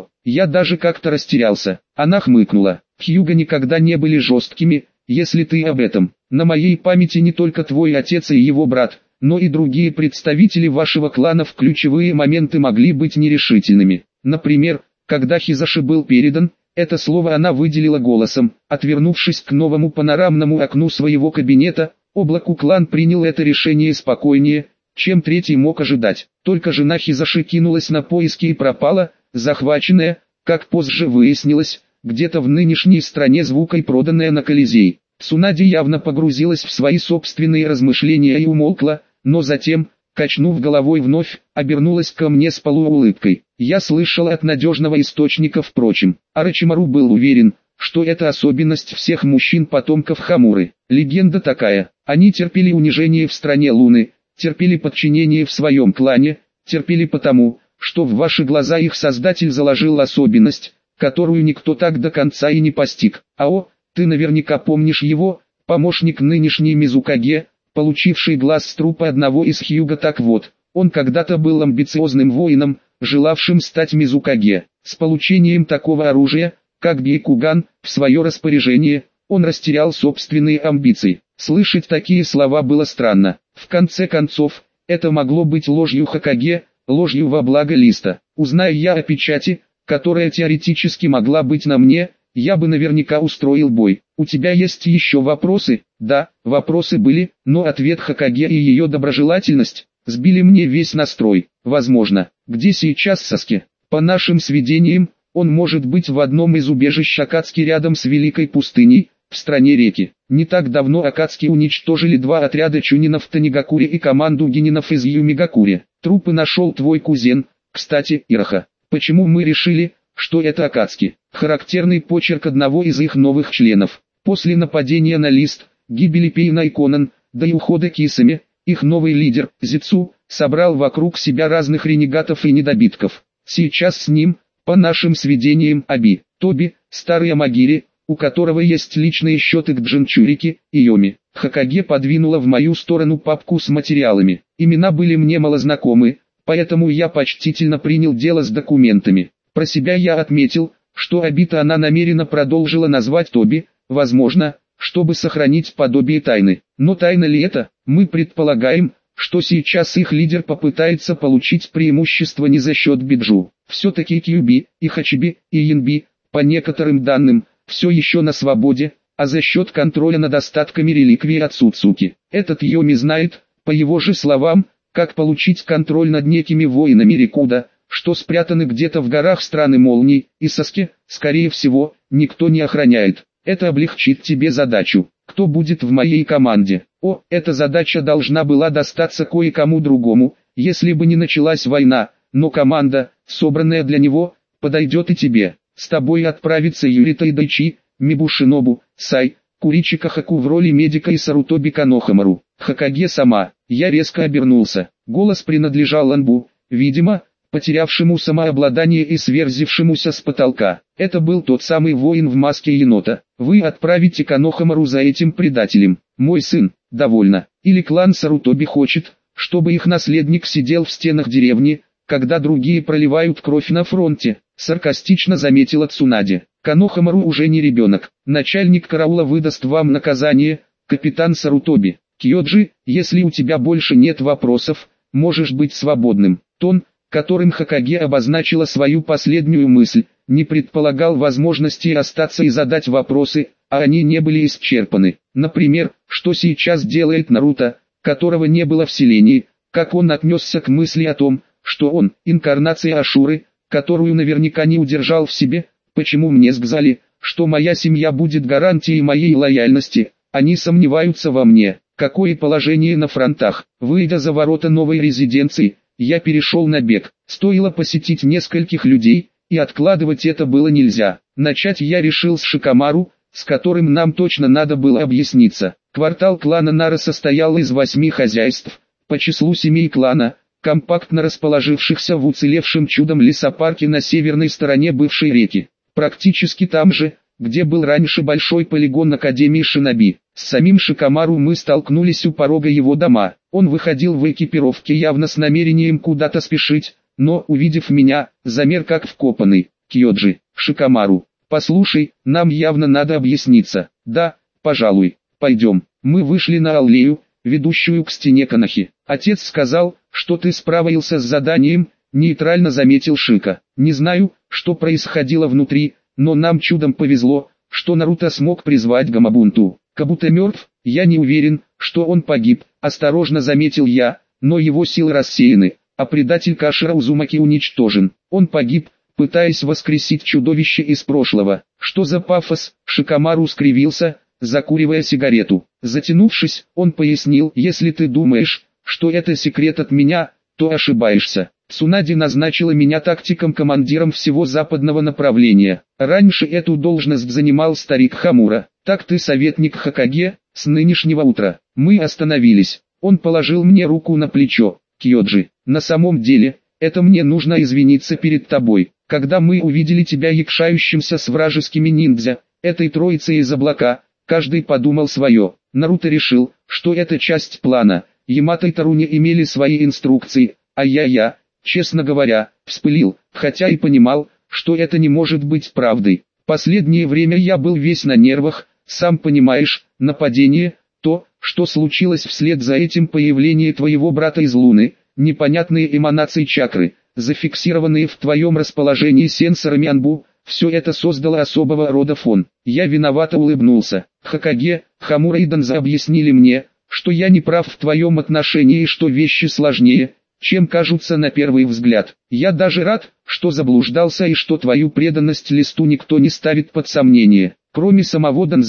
Я даже как-то растерялся. Она хмыкнула. Хьюга никогда не были жесткими, если ты об этом. На моей памяти не только твой отец и его брат, но и другие представители вашего клана в ключевые моменты могли быть нерешительными. Например, когда Хизаши был передан, это слово она выделила голосом. Отвернувшись к новому панорамному окну своего кабинета, Облаку клан принял это решение спокойнее, чем третий мог ожидать. Только жена Хизаши кинулась на поиски и пропала, захваченная, как позже выяснилось, где-то в нынешней стране звукой, проданная на Колизей. Цунади явно погрузилась в свои собственные размышления и умолкла, но затем, качнув головой, вновь обернулась ко мне с полуулыбкой. Я слышал от надежного источника, впрочем. Орочимару был уверен, что это особенность всех мужчин-потомков Хамуры. Легенда такая: они терпели унижение в стране Луны, терпели подчинение в своем клане, терпели потому, что в ваши глаза их создатель заложил особенность, которую никто так до конца и не постиг. Ты наверняка помнишь его, помощник нынешний Мизукаге, получивший глаз с трупа одного из Хьюга. Так вот, он когда-то был амбициозным воином, желавшим стать Мизукаге. С получением такого оружия, как Бейкуган, в свое распоряжение, он растерял собственные амбиции. Слышать такие слова было странно. В конце концов, это могло быть ложью Хокаге, ложью во благо Листа. Узная я о печати, которая теоретически могла быть на мне, я бы наверняка устроил бой. У тебя есть еще вопросы? Да, вопросы были, но ответ Хокаге и ее доброжелательность сбили мне весь настрой. Возможно, где сейчас Саски? По нашим сведениям, он может быть в одном из убежищ Акацки рядом с Великой пустыней, в стране реки. Не так давно Акацки уничтожили 2 отряда чунинов в Танигакуре и команду генинов из Юмигакуре. Трупы нашел твой кузен, кстати, Ираха. Почему мы решили, что это Акацки? Характерный почерк одного из их новых членов. После нападения на Лист, гибели Пейна и Конан, да и ухода Кисами, их новый лидер, Зицу, собрал вокруг себя разных ренегатов и недобитков. Сейчас с ним, по нашим сведениям, Аби, Тоби, старый Амагири, у которого есть личные счеты к Джинчурике и Йоми. Хокаге подвинула в мою сторону папку с материалами. Имена были мне малознакомы, поэтому я почтительно принял дело с документами. Про себя я отметил, что Абита она намеренно продолжила назвать Тоби, возможно, чтобы сохранить подобие тайны. Но тайна ли это? Мы предполагаем, что сейчас их лидер попытается получить преимущество не за счет Биджу. Все-таки Кьюби, и Хачиби, и Янби, по некоторым данным, все еще на свободе, а за счет контроля над остатками реликвий от Суцуки. Этот Йоми знает, по его же словам, как получить контроль над некими воинами Рикуда, что спрятаны где-то в горах страны Молний, и Саске, скорее всего, никто не охраняет. Это облегчит тебе задачу. Кто будет в моей команде? О, эта задача должна была достаться кое-кому другому, если бы не началась война, но команда, собранная для него, подойдет и тебе. С тобой отправится Юрита Идайчи, Мибушинобу, Сай, Куричи Кахаку в роли медика и Сарутоби Канохамару. Хокаге сама. Я резко обернулся. Голос принадлежал Анбу, видимо, потерявшему самообладание и сверзившемуся с потолка. Это был тот самый воин в маске енота. Вы отправите Канохамару за этим предателем. Мой сын, довольно. Или клан Сарутоби хочет, чтобы их наследник сидел в стенах деревни, когда другие проливают кровь на фронте, саркастично заметила Цунаде. Канохамару уже не ребенок. Начальник караула выдаст вам наказание, капитан Сарутоби. Кьоджи, если у тебя больше нет вопросов, можешь быть свободным. Тон, которым Хокаге обозначила свою последнюю мысль, не предполагал возможности остаться и задать вопросы, а они не были исчерпаны. Например, что сейчас делает Наруто, которого не было в селении, как он отнесся к мысли о том, что он – инкарнация Ашуры, которую наверняка не удержал в себе, почему мне сказали, что моя семья будет гарантией моей лояльности, они сомневаются во мне. Какое положение на фронтах? Выйдя за ворота новой резиденции, я перешел на бег. Стоило посетить нескольких людей, и откладывать это было нельзя. Начать я решил с Шикамару, с которым нам точно надо было объясниться. Квартал клана Нара состоял из 8 хозяйств, по числу семей клана, компактно расположившихся в уцелевшем чудом лесопарке на северной стороне бывшей реки. Практически там же, где был раньше большой полигон Академии Шиноби. С самим Шикамару мы столкнулись у порога его дома. Он выходил в экипировке явно с намерением куда-то спешить, но, увидев меня, замер как вкопанный. Кьоджи, Шикамару, послушай, нам явно надо объясниться. Да, пожалуй, пойдем. Мы вышли на аллею, ведущую к стене Канахи. Отец сказал, что ты справился с заданием, нейтрально заметил Шика. Не знаю, что происходило внутри, но нам чудом повезло, что Наруто смог призвать Гамабунту. Кабуто мертв, я не уверен, что он погиб, осторожно заметил я, но его силы рассеяны, а предатель Кашира Узумаки уничтожен. Он погиб, пытаясь воскресить чудовище из прошлого. Что за пафос? Шикамару скривился, закуривая сигарету. Затянувшись, он пояснил: если ты думаешь, что это секрет от меня, то ошибаешься. Цунади назначила меня тактиком-командиром всего западного направления. Раньше эту должность занимал старик Хамура. Так ты советник Хокаге, с нынешнего утра. Мы остановились. Он положил мне руку на плечо. Кьоджи, на самом деле, это мне нужно извиниться перед тобой. Когда мы увидели тебя якшающимся с вражескими ниндзя, этой троицей из облака, каждый подумал свое. Наруто решил, что это часть плана. Ямато и Таруни имели свои инструкции, а я, честно говоря, вспылил, хотя и понимал, что это не может быть правдой. Последнее время я был весь на нервах, сам понимаешь, нападение, то, что случилось вслед за этим появление твоего брата из Луны, непонятные эманации чакры, зафиксированные в твоем расположении сенсорами Анбу, все это создало особого рода фон. Я виновато улыбнулся. Хокаге, Хамура и Данза объяснили мне, что я не прав в твоем отношении и что вещи сложнее, чем кажутся на первый взгляд. Я даже рад, что заблуждался и что твою преданность Листу никто не ставит под сомнение. Кроме самого Данза,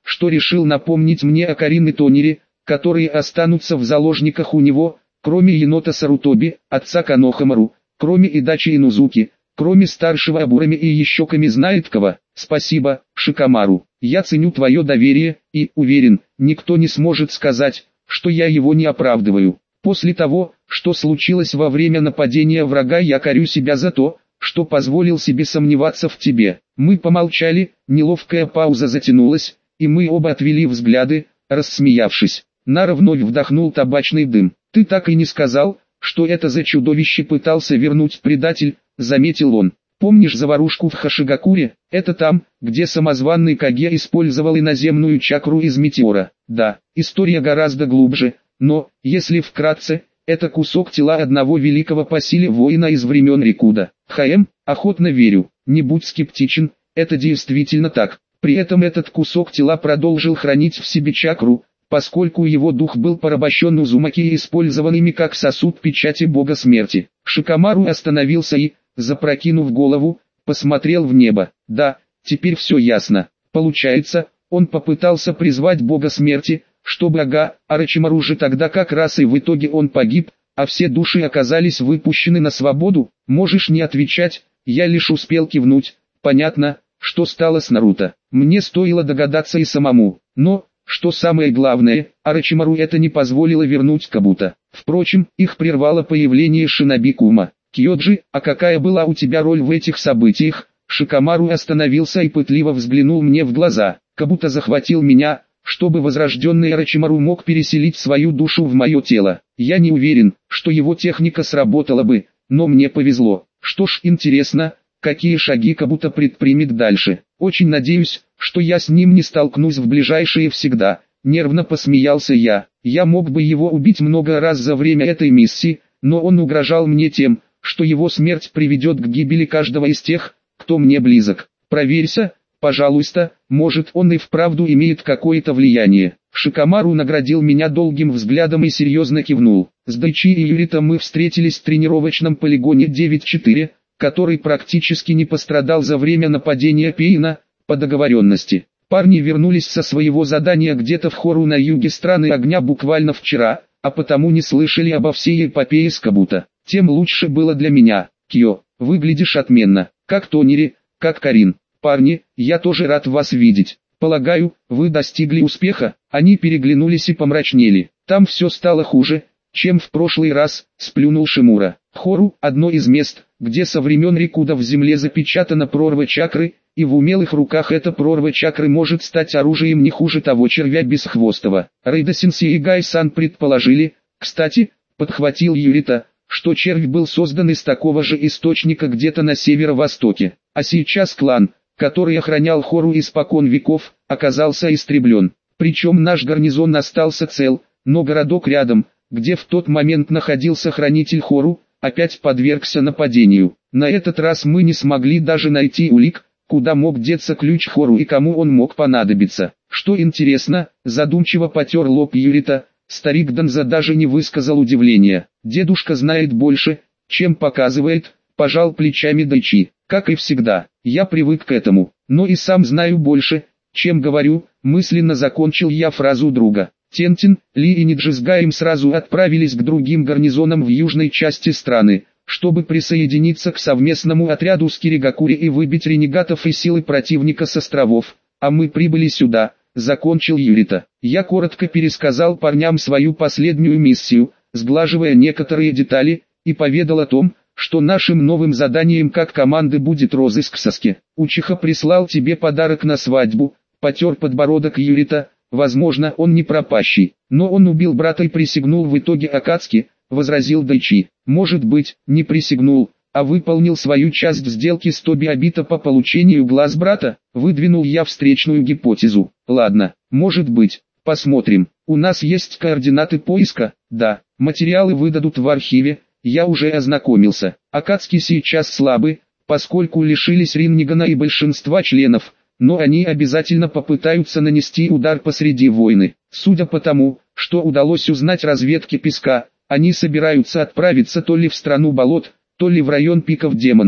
что решил напомнить мне о Карин и Тонере, которые останутся в заложниках у него, кроме енота Сарутоби, отца Канохамару, кроме Идачи Инузуки, кроме старшего Абурами и еще ками знает кого. Спасибо, Шикамару, я ценю твое доверие, и, уверен, никто не сможет сказать, что я его не оправдываю. После того, что случилось во время нападения врага, я корю себя за то, что позволил себе сомневаться в тебе. Мы помолчали, неловкая пауза затянулась, и мы оба отвели взгляды, рассмеявшись. Нара вновь вдохнул табачный дым. «Ты так и не сказал, что это за чудовище пытался вернуть предатель», — заметил он. «Помнишь заварушку в Хашигакуре? Это там, где самозванный Каге использовал иноземную чакру из метеора. Да, история гораздо глубже, но, если вкратце, это кусок тела одного великого по силе воина из времен Рикуда. Охотно верю, не будь скептичен, это действительно так. При этом этот кусок тела продолжил хранить в себе чакру, поскольку его дух был порабощен Узумаки и использован ими как сосуд печати бога смерти». Шикамару остановился и, запрокинув голову, посмотрел в небо. «Да, теперь все ясно. Получается, он попытался призвать бога смерти, чтобы Орочимару же тогда как раз и в итоге он погиб, а все души оказались выпущены на свободу. Можешь не отвечать, я лишь успел кивнуть. Понятно, что стало с Наруто. Мне стоило догадаться и самому, но, что самое главное, Орочимару это не позволило вернуть Кабуто. Впрочем, их прервало появление Шиноби Кума. «Кьоджи, а какая была у тебя роль в этих событиях?» Шикамару остановился и пытливо взглянул мне в глаза. «Кабуто захватил меня, чтобы возрожденный Орочимару мог переселить свою душу в мое тело. Я не уверен, что его техника сработала бы, но мне повезло. Что ж, интересно, какие шаги Кабуто предпримет дальше. Очень надеюсь, что я с ним не столкнусь в ближайшие всегда». Нервно посмеялся я. Я мог бы его убить много раз за время этой миссии, но он угрожал мне тем, что его смерть приведет к гибели каждого из тех, кто мне близок. Проверься, пожалуйста, может он и вправду имеет какое-то влияние. Шикамару наградил меня долгим взглядом и серьезно кивнул. С Дайчи и Юрита мы встретились в тренировочном полигоне 9-4, который практически не пострадал за время нападения Пейна, по договоренности. Парни вернулись со своего задания где-то в Хору на юге страны огня буквально вчера, а потому не слышали обо всей эпопее с Кабуто. Тем лучше было для меня. «Кьо, выглядишь отменно, как Тонери, как Карин. Парни, я тоже рад вас видеть. Полагаю, вы достигли успеха?» Они переглянулись и помрачнели. «Там все стало хуже, чем в прошлый раз», — сплюнул Шимура. «Хору — одно из мест, где со времен Рикуда в земле запечатана прорва чакры, и в умелых руках эта прорва чакры может стать оружием не хуже того червя бесхвостого. Рейда-сенсей и Гай-сан предположили, кстати, подхватил Юрита, что червь был создан из такого же источника где-то на северо-востоке. А сейчас клан, который охранял Хору испокон веков, оказался истреблен. Причем наш гарнизон остался цел, но городок рядом, где в тот момент находился хранитель Хору, опять подвергся нападению. На этот раз мы не смогли даже найти улик, куда мог деться ключ Хору и кому он мог понадобиться. Что интересно, задумчиво потер лоб Юрита, старик Данза даже не высказал удивления. Дедушка знает больше, чем показывает, пожал плечами Дайчи. Как и всегда, я привык к этому, но и сам знаю больше, чем говорю, мысленно закончил я фразу друга. Тентин, Ли и Ниджизгаем сразу отправились к другим гарнизонам в южной части страны, чтобы присоединиться к совместному отряду с Киригакури и выбить ренегатов и силы противника с островов, а мы прибыли сюда, закончил Юрита. Я коротко пересказал парням свою последнюю миссию, сглаживая некоторые детали, и поведал о том, что нашим новым заданием как команды будет розыск Саски. Учиха прислал тебе подарок на свадьбу, потер подбородок Юрита, возможно он не пропащий, но он убил брата и присягнул в итоге Акацки, возразил Дайчи. Может быть, не присягнул, а выполнил свою часть сделки с Тоби Обита по получению глаз брата, выдвинул я встречную гипотезу. Ладно, может быть, посмотрим. У нас есть координаты поиска, да, материалы выдадут в архиве, я уже ознакомился. Акацки сейчас слабы, поскольку лишились Риннигана и большинства членов, но они обязательно попытаются нанести удар посреди войны. Судя по тому, что удалось узнать разведке Песка, они собираются отправиться то ли в страну болот, то ли в район пиков демонов,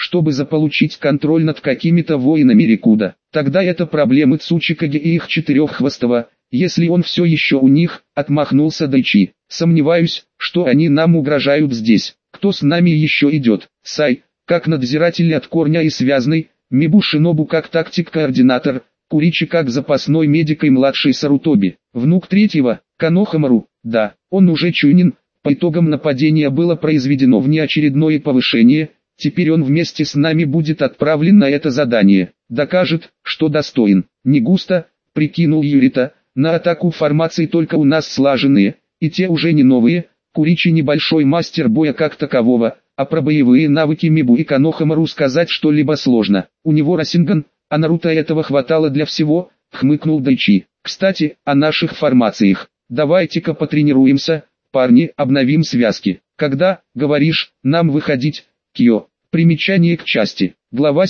чтобы заполучить контроль над какими-то воинами Рикуда. Тогда это проблемы Цучикаги и их четыреххвостого, если он все еще у них, отмахнулся Дайчи. Сомневаюсь, что они нам угрожают здесь. Кто с нами еще идет? Сай, как надзиратель от корня и связный, Мибу Шинобу как тактик-координатор, Куричи как запасной медик и младший Сарутоби. Внук третьего, Канохамару, да, он уже чунин. По итогам нападения было произведено внеочередное повышение, теперь он вместе с нами будет отправлен на это задание. Докажет, что достоин. Не густо, прикинул Юрита, на атаку формации только у нас слаженные, и те уже не новые. Куричи небольшой мастер боя как такового, а про боевые навыки Мибу и Канохамару сказать что-либо сложно. У него Расинган, а Наруто этого хватало для всего, хмыкнул Дайчи. Кстати, о наших формациях. Давайте-ка потренируемся, парни, обновим связки. Когда, говоришь, нам выходить, Кьо? Примечание к части. Глава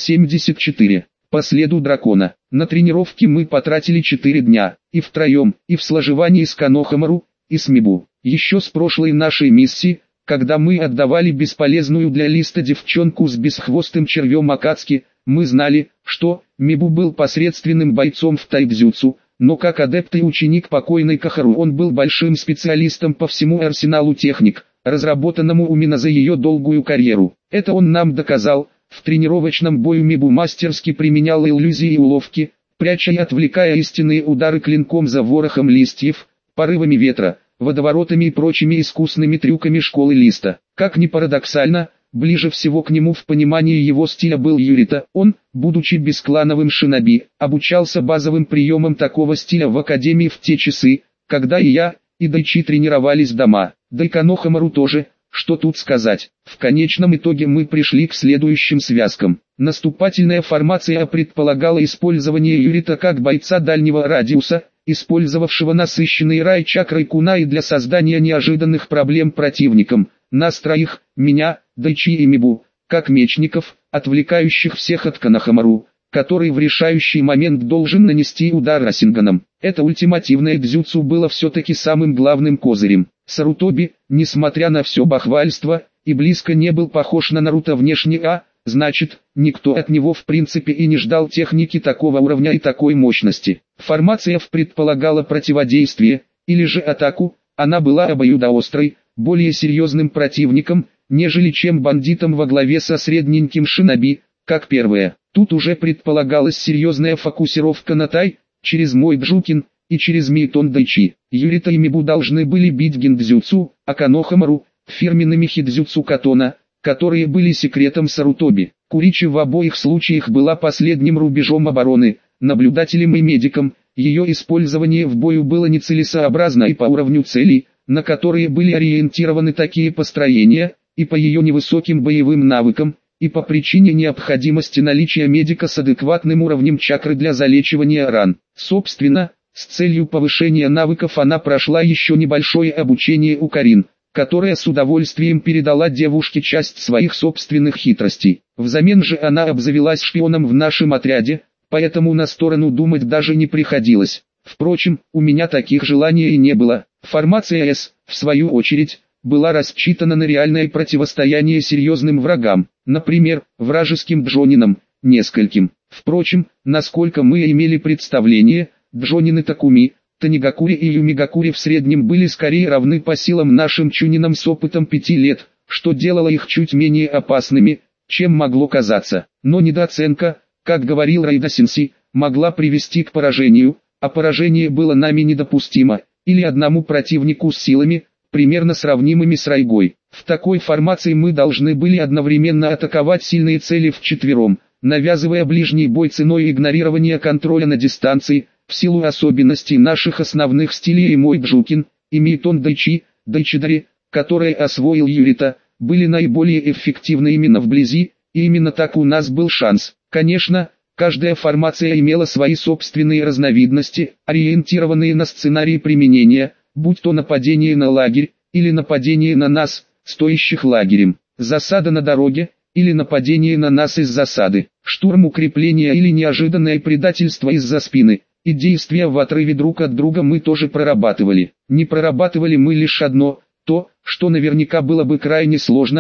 74. По следу дракона. На тренировки мы потратили 4 дня, и втроем, и в сложевании с Канохамару, и с Мибу. Еще с прошлой нашей миссии, когда мы отдавали бесполезную для листа девчонку с бесхвостым червем Акацки, мы знали, что Мибу был посредственным бойцом в тайцзюцу, но как адепт и ученик покойной Кахару он был большим специалистом по всему арсеналу техник, разработанному Умина за ее долгую карьеру. Это он нам доказал. В тренировочном бою Мибу мастерски применял иллюзии и уловки, пряча и отвлекая истинные удары клинком за ворохом листьев, порывами ветра, водоворотами и прочими искусными трюками школы Листа. Как ни парадоксально, ближе всего к нему в понимании его стиля был Юрита. Он, будучи бесклановым шиноби, обучался базовым приемам такого стиля в академии в те часы, когда и я, и Дайчи тренировались дома. Да и Канохамару тоже, что тут сказать. В конечном итоге мы пришли к следующим связкам. Наступательная формация предполагала использование Юрита как бойца дальнего радиуса, использовавшего насыщенный рай чакрой кунай для создания неожиданных проблем противникам. Нас троих, меня, Дайчи и Мибу, как мечников, отвлекающих всех от Канохамару, который в решающий момент должен нанести удар Расинганом. Это ультимативное дзюцу было все-таки самым главным козырем. Сарутоби, несмотря на все бахвальство, и близко не был похож на Наруто внешне, значит, никто от него в принципе и не ждал техники такого уровня и такой мощности. Формация предполагала противодействие, или же атаку, она была обоюдоострой, более серьезным противником, нежели чем бандитом во главе со средненьким шиноби, как первое. Тут уже предполагалась серьезная фокусировка на тай, через мой Джукин, и через Митон Дайчи. Юрита и Мибу должны были бить гиндзюцу, а Канохамару – фирменными хидзюцу Катона, которые были секретом Сарутоби. Куричи в обоих случаях была последним рубежом обороны, наблюдателем и медиком. Ее использование в бою было нецелесообразно и по уровню целей, на которые были ориентированы такие построения, и по ее невысоким боевым навыкам, и по причине необходимости наличия медика с адекватным уровнем чакры для залечивания ран. Собственно, с целью повышения навыков она прошла еще небольшое обучение у Карин, которая с удовольствием передала девушке часть своих собственных хитростей. Взамен же она обзавелась шпионом в нашем отряде, поэтому на сторону думать даже не приходилось. Впрочем, у меня таких желаний и не было. Формация С, в свою очередь, была рассчитана на реальное противостояние серьезным врагам, например, вражеским джонинам, нескольким. Впрочем, насколько мы имели представление, джонины Такуми, Танигакури и Юмигакури в среднем были скорее равны по силам нашим чунинам с опытом 5 лет, что делало их чуть менее опасными, чем могло казаться. Но недооценка, как говорил Райда Сенси, могла привести к поражению, а поражение было нами недопустимо, или одному противнику с силами, примерно сравнимыми с Райгой. В такой формации мы должны были одновременно атаковать сильные цели вчетвером, навязывая ближний бой ценой игнорирования контроля на дистанции, в силу особенностей наших основных стилей и мой Джукин, и Митон Дайчи, Дайчидари, которые освоил Юрита, были наиболее эффективны именно вблизи, и именно так у нас был шанс. Конечно, каждая формация имела свои собственные разновидности, ориентированные на сценарий применения, будь то нападение на лагерь, или нападение на нас, стоящих лагерем, засада на дороге, или нападение на нас из засады, штурм укрепления или неожиданное предательство из-за спины. И действия в отрыве друг от друга мы тоже прорабатывали. Не прорабатывали мы лишь одно, то, что наверняка было бы крайне сложно,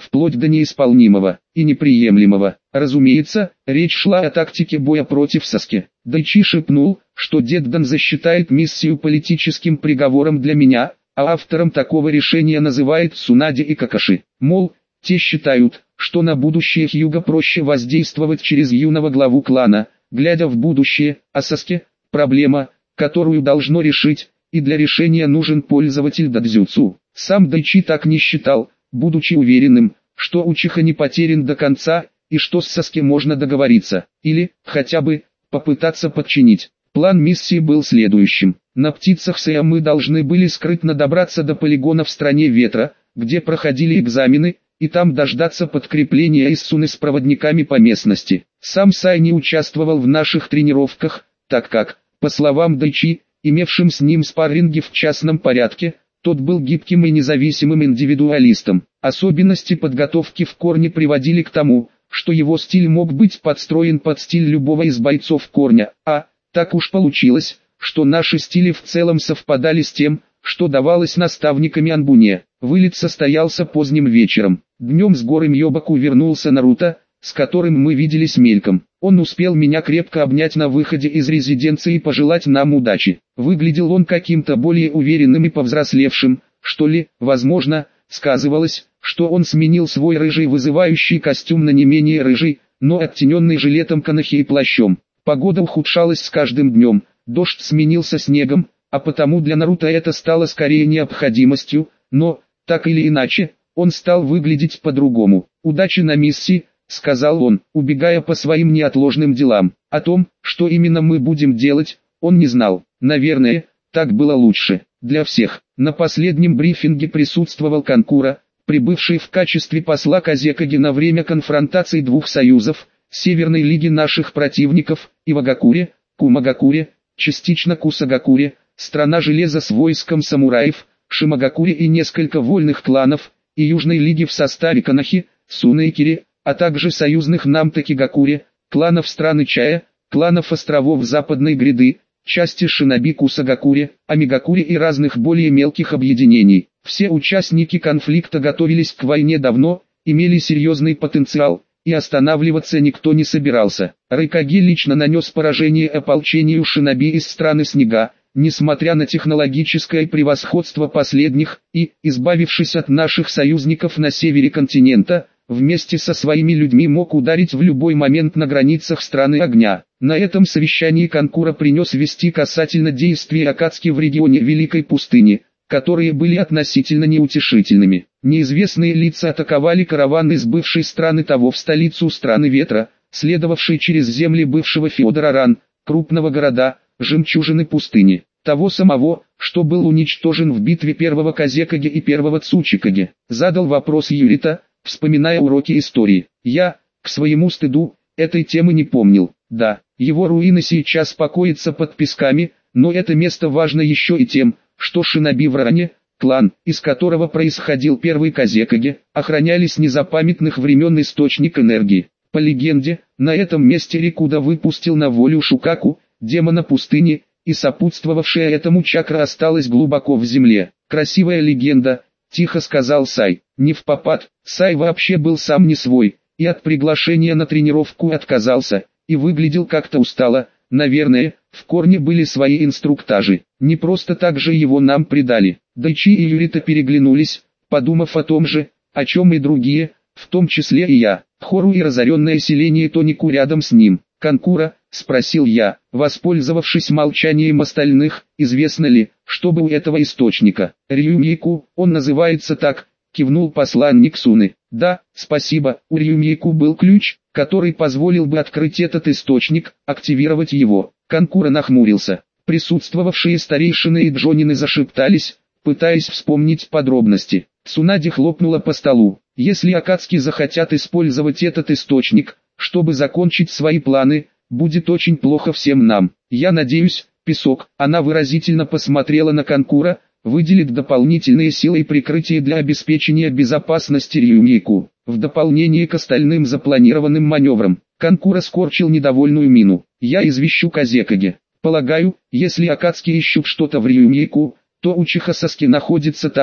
вплоть до неисполнимого и неприемлемого. Разумеется, речь шла о тактике боя против Саски. Дайчи шепнул, что Деддан засчитает миссию политическим приговором для меня, а автором такого решения называет Сунади и Какаши. Мол, те считают, что на будущее Хьюго проще воздействовать через юного главу клана, глядя в будущее, а Саске – проблема, которую должно решить, и для решения нужен пользователь дадзюцу. Сам Дайчи так не считал, будучи уверенным, что Учиха не потерян до конца, и что с Саске можно договориться, или, хотя бы, попытаться подчинить. План миссии был следующим. На птицах Сэя мы должны были скрытно добраться до полигона в стране ветра, где проходили экзамены, и там дождаться подкрепления из Суны с проводниками по местности. Сам Сай не участвовал в наших тренировках, так как, по словам Дайчи, имевшим с ним спарринги в частном порядке, тот был гибким и независимым индивидуалистом. Особенности подготовки в Корне приводили к тому, что его стиль мог быть подстроен под стиль любого из бойцов Корня, а так уж получилось, что наши стили в целом совпадали с тем, что давалось наставниками Анбуне. Вылет состоялся поздним вечером. Днем с горы Мьёбаку вернулся Наруто, с которым мы виделись мельком. Он успел меня крепко обнять на выходе из резиденции и пожелать нам удачи. Выглядел он каким-то более уверенным и повзрослевшим, что ли, возможно, сказывалось, что он сменил свой рыжий вызывающий костюм на не менее рыжий, но оттененный жилетом канахи и плащом. Погода ухудшалась с каждым днем, дождь сменился снегом, а потому для Наруто это стало скорее необходимостью, но, так или иначе, он стал выглядеть по-другому. «Удачи на миссии», — сказал он, убегая по своим неотложным делам. О том, что именно мы будем делать, он не знал. Наверное, так было лучше. Для всех. На последнем брифинге присутствовал Канкура, прибывший в качестве посла Казекаги на время конфронтации двух союзов, Северной лиги наших противников, Ивагакуре, Кумагакуре, частично Кусагакуре, страна железа с войском самураев, Шимагакуре и несколько вольных кланов, и Южной лиги в составе Канахи, Сунэйкири, а также союзных Намтакигакуре, кланов страны Чая, кланов островов Западной Гряды, части Шиноби Кусагакуре, Амигакуре и разных более мелких объединений. Все участники конфликта готовились к войне давно, имели серьезный потенциал, и останавливаться никто не собирался. Райкаги лично нанес поражение ополчению Шиноби из страны Снега, несмотря на технологическое превосходство последних, и, избавившись от наших союзников на севере континента, вместе со своими людьми мог ударить в любой момент на границах страны огня. На этом совещании Канкура принес вести касательно действий Акацки в регионе Великой пустыни, которые были относительно неутешительными. Неизвестные лица атаковали караван из бывшей страны Таво в столицу страны ветра, следовавшей через земли бывшего Феодора Ран, крупного города, жемчужины пустыни. Того самого, что был уничтожен в битве первого Казекаги и первого Цучикаги. Задал вопрос Юрита, вспоминая уроки истории. Я, к своему стыду, этой темы не помнил. Да, его руины сейчас покоятся под песками, но это место важно еще и тем, что Шиноби в Ране, клан, из которого происходил первый Казекаги, охраняли с незапамятных времен источник энергии. По легенде, на этом месте Рикуда выпустил на волю Шукаку, демона пустыни, и сопутствовавшая этому чакра осталась глубоко в земле. Красивая легенда, тихо сказал Сай. Не впопад, Сай вообще был сам не свой, и от приглашения на тренировку отказался, и выглядел как-то устало. Наверное, в Корне были свои инструктажи. Не просто так же его нам придали. Дайчи и Юрита переглянулись, подумав о том же, о чем и другие, в том числе и я. Хору и разоренное селение Тонику рядом с ним. Канкура, спросил я, воспользовавшись молчанием остальных, известно ли, чтобы у этого источника. Рюмейку, он называется так, кивнул посланник Суны. Да, спасибо, у Рюмейку был ключ, который позволил бы открыть этот источник, активировать его. Канкура нахмурился. Присутствовавшие старейшины и джонины зашептались, пытаясь вспомнить подробности. Цунади хлопнула по столу. Если Акацки захотят использовать этот источник, чтобы закончить свои планы, будет очень плохо всем нам. Я надеюсь, Песок, она выразительно посмотрела на Канкура, выделит дополнительные силы и прикрытие для обеспечения безопасности Рюмейку. В дополнение к остальным запланированным маневрам, Канкура скорчил недовольную мину. Я извещу Казекаге. Полагаю, если Акацки ищут что-то в Рюмейку, то Учиха Саски находится там же.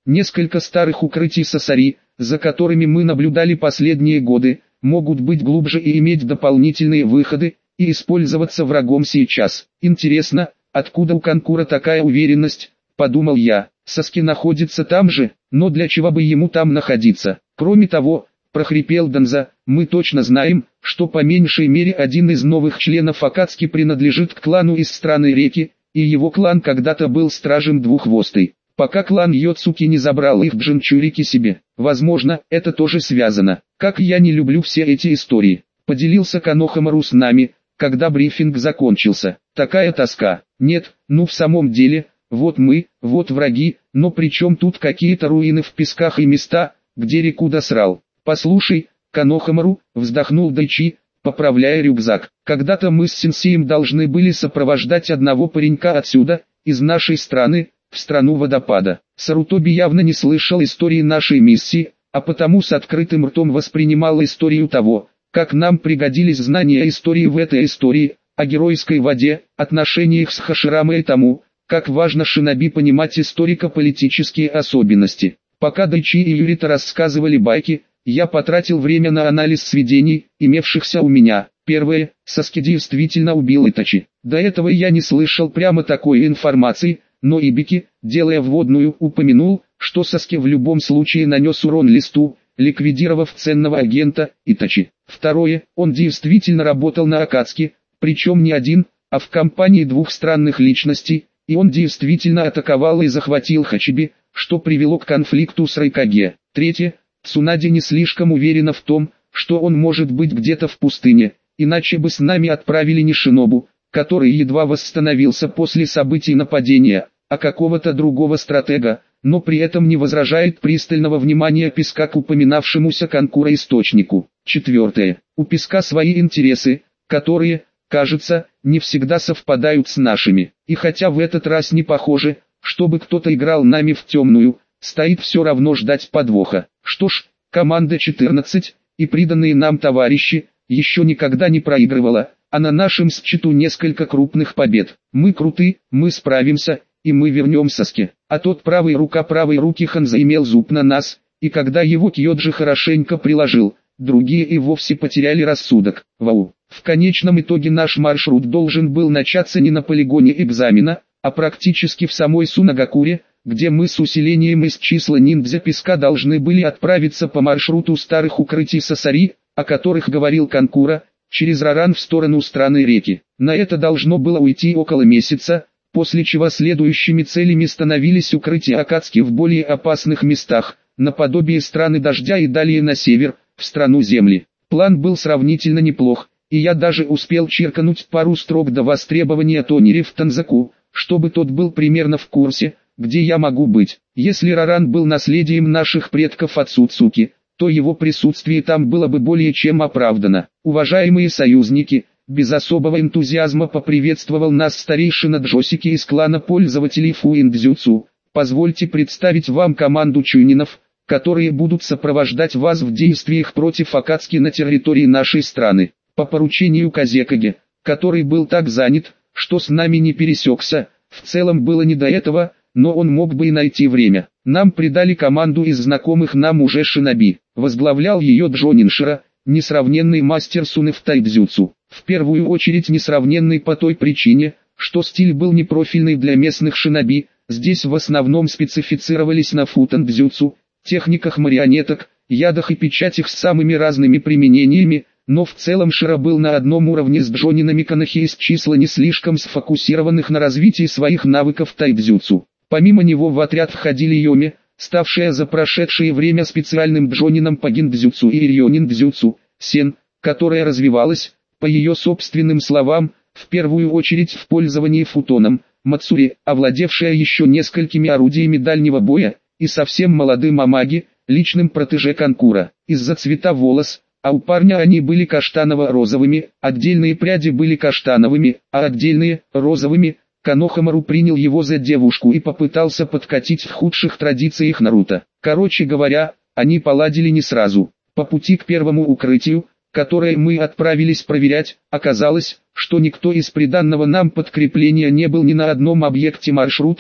Несколько старых укрытий Сасари, за которыми мы наблюдали последние годы, могут быть глубже и иметь дополнительные выходы, и использоваться врагом сейчас. Интересно, откуда у Канкура такая уверенность, подумал я. Саски находится там же, но для чего бы ему там находиться? Кроме того, прохрипел Данза, мы точно знаем, что по меньшей мере один из новых членов Акацки принадлежит к клану из страны реки, и его клан когда-то был стражем двуххвостой. Пока клан Йоцуки не забрал их Джинчурики себе. Возможно, это тоже связано. Как я не люблю все эти истории. Поделился Канохамару с нами, когда брифинг закончился. Такая тоска. Нет, ну в самом деле, вот мы, вот враги, но при чем тут какие-то руины в песках и места, где реку досрал. Послушай, Канохамару, вздохнул Дайчи, поправляя рюкзак. Когда-то мы с сенсеем должны были сопровождать одного паренька отсюда, из нашей страны, в страну водопада. Сарутоби явно не слышал истории нашей миссии, а потому с открытым ртом воспринимал историю того, как нам пригодились знания истории в этой истории, о геройской воде, отношениях с Хаширамой и тому, как важно шиноби понимать историко-политические особенности. Пока Дайчи и Юрита рассказывали байки, я потратил время на анализ сведений, имевшихся у меня. Первое, Саски действительно убил Итачи. До этого я не слышал прямо такой информации, но Ибики, делая вводную, упомянул, что Саски в любом случае нанес урон листу, ликвидировав ценного агента, Итачи. Второе, он действительно работал на Акацки, причем не один, а в компании двух странных личностей, и он действительно атаковал и захватил Хачиби, что привело к конфликту с Райкаге. Третье, Цунади не слишком уверена в том, что он может быть где-то в пустыне, иначе бы с нами отправили не Шинобу, который едва восстановился после событий нападения, а какого-то другого стратега, но при этом не возражает пристального внимания Песка к упоминавшемуся Канкура источнику. Четвертое. У Песка свои интересы, которые, кажется, не всегда совпадают с нашими. И хотя в этот раз не похоже, чтобы кто-то играл нами в темную, стоит все равно ждать подвоха. Что ж, команда 14 и приданные нам товарищи еще никогда не проигрывала, а на нашем счету несколько крупных побед. Мы круты, мы справимся, и мы вернем Саске. А тот правой руки Ханза имел зуб на нас, и когда его Кьоджи хорошенько приложил, другие и вовсе потеряли рассудок. Вау. В конечном итоге наш маршрут должен был начаться не на полигоне экзамена, а практически в самой Сунагакуре, где мы с усилением из числа ниндзя Песка должны были отправиться по маршруту старых укрытий Сасари, о которых говорил Канкура, через Раран в сторону страны реки. На это должно было уйти около месяца, после чего следующими целями становились укрытия Акацки в более опасных местах, наподобие страны дождя и далее на север, в страну земли. План был сравнительно неплох, и я даже успел черкануть пару строк до востребования Тонири в Танзаку, чтобы тот был примерно в курсе, где я могу быть. Если Раран был наследием наших предков от Суцуки, то его присутствие там было бы более чем оправдано. Уважаемые союзники, без особого энтузиазма поприветствовал нас старейшина Джосики из клана пользователей Фуиндзюцу. Позвольте представить вам команду чунинов, которые будут сопровождать вас в действиях против Акацки на территории нашей страны. По поручению Казекаге, который был так занят, что с нами не пересекся, в целом было не до этого, но он мог бы и найти время. Нам придали команду из знакомых нам уже шиноби. Возглавлял ее Джониншира, несравненный мастер суны в тайдзюцу. В первую очередь несравненный по той причине, что стиль был непрофильный для местных шиноби, здесь в основном специфицировались на футандзюцу, техниках марионеток, ядах и печатях с самыми разными применениями, но в целом Шира был на одном уровне с Джонинами Канахи из числа не слишком сфокусированных на развитии своих навыков тайдзюцу. Помимо него в отряд входили Йоми, ставшая за прошедшее время специальным джонином по гиндзюцу и рьониндзюцу, Сен, которая развивалась, по ее собственным словам, в первую очередь в пользовании футоном, Мацури, овладевшая еще несколькими орудиями дальнего боя, и совсем молодым Амаги, личным протеже Канкура. Из-за цвета волос, а у парня они были каштаново-розовыми, отдельные пряди были каштановыми, а отдельные – розовыми. Канохамару принял его за девушку и попытался подкатить в худших традициях Наруто. Короче говоря, они поладили не сразу. По пути к первому укрытию, которое мы отправились проверять, оказалось, что никто из приданного нам подкрепления не был ни на одном объекте маршрута,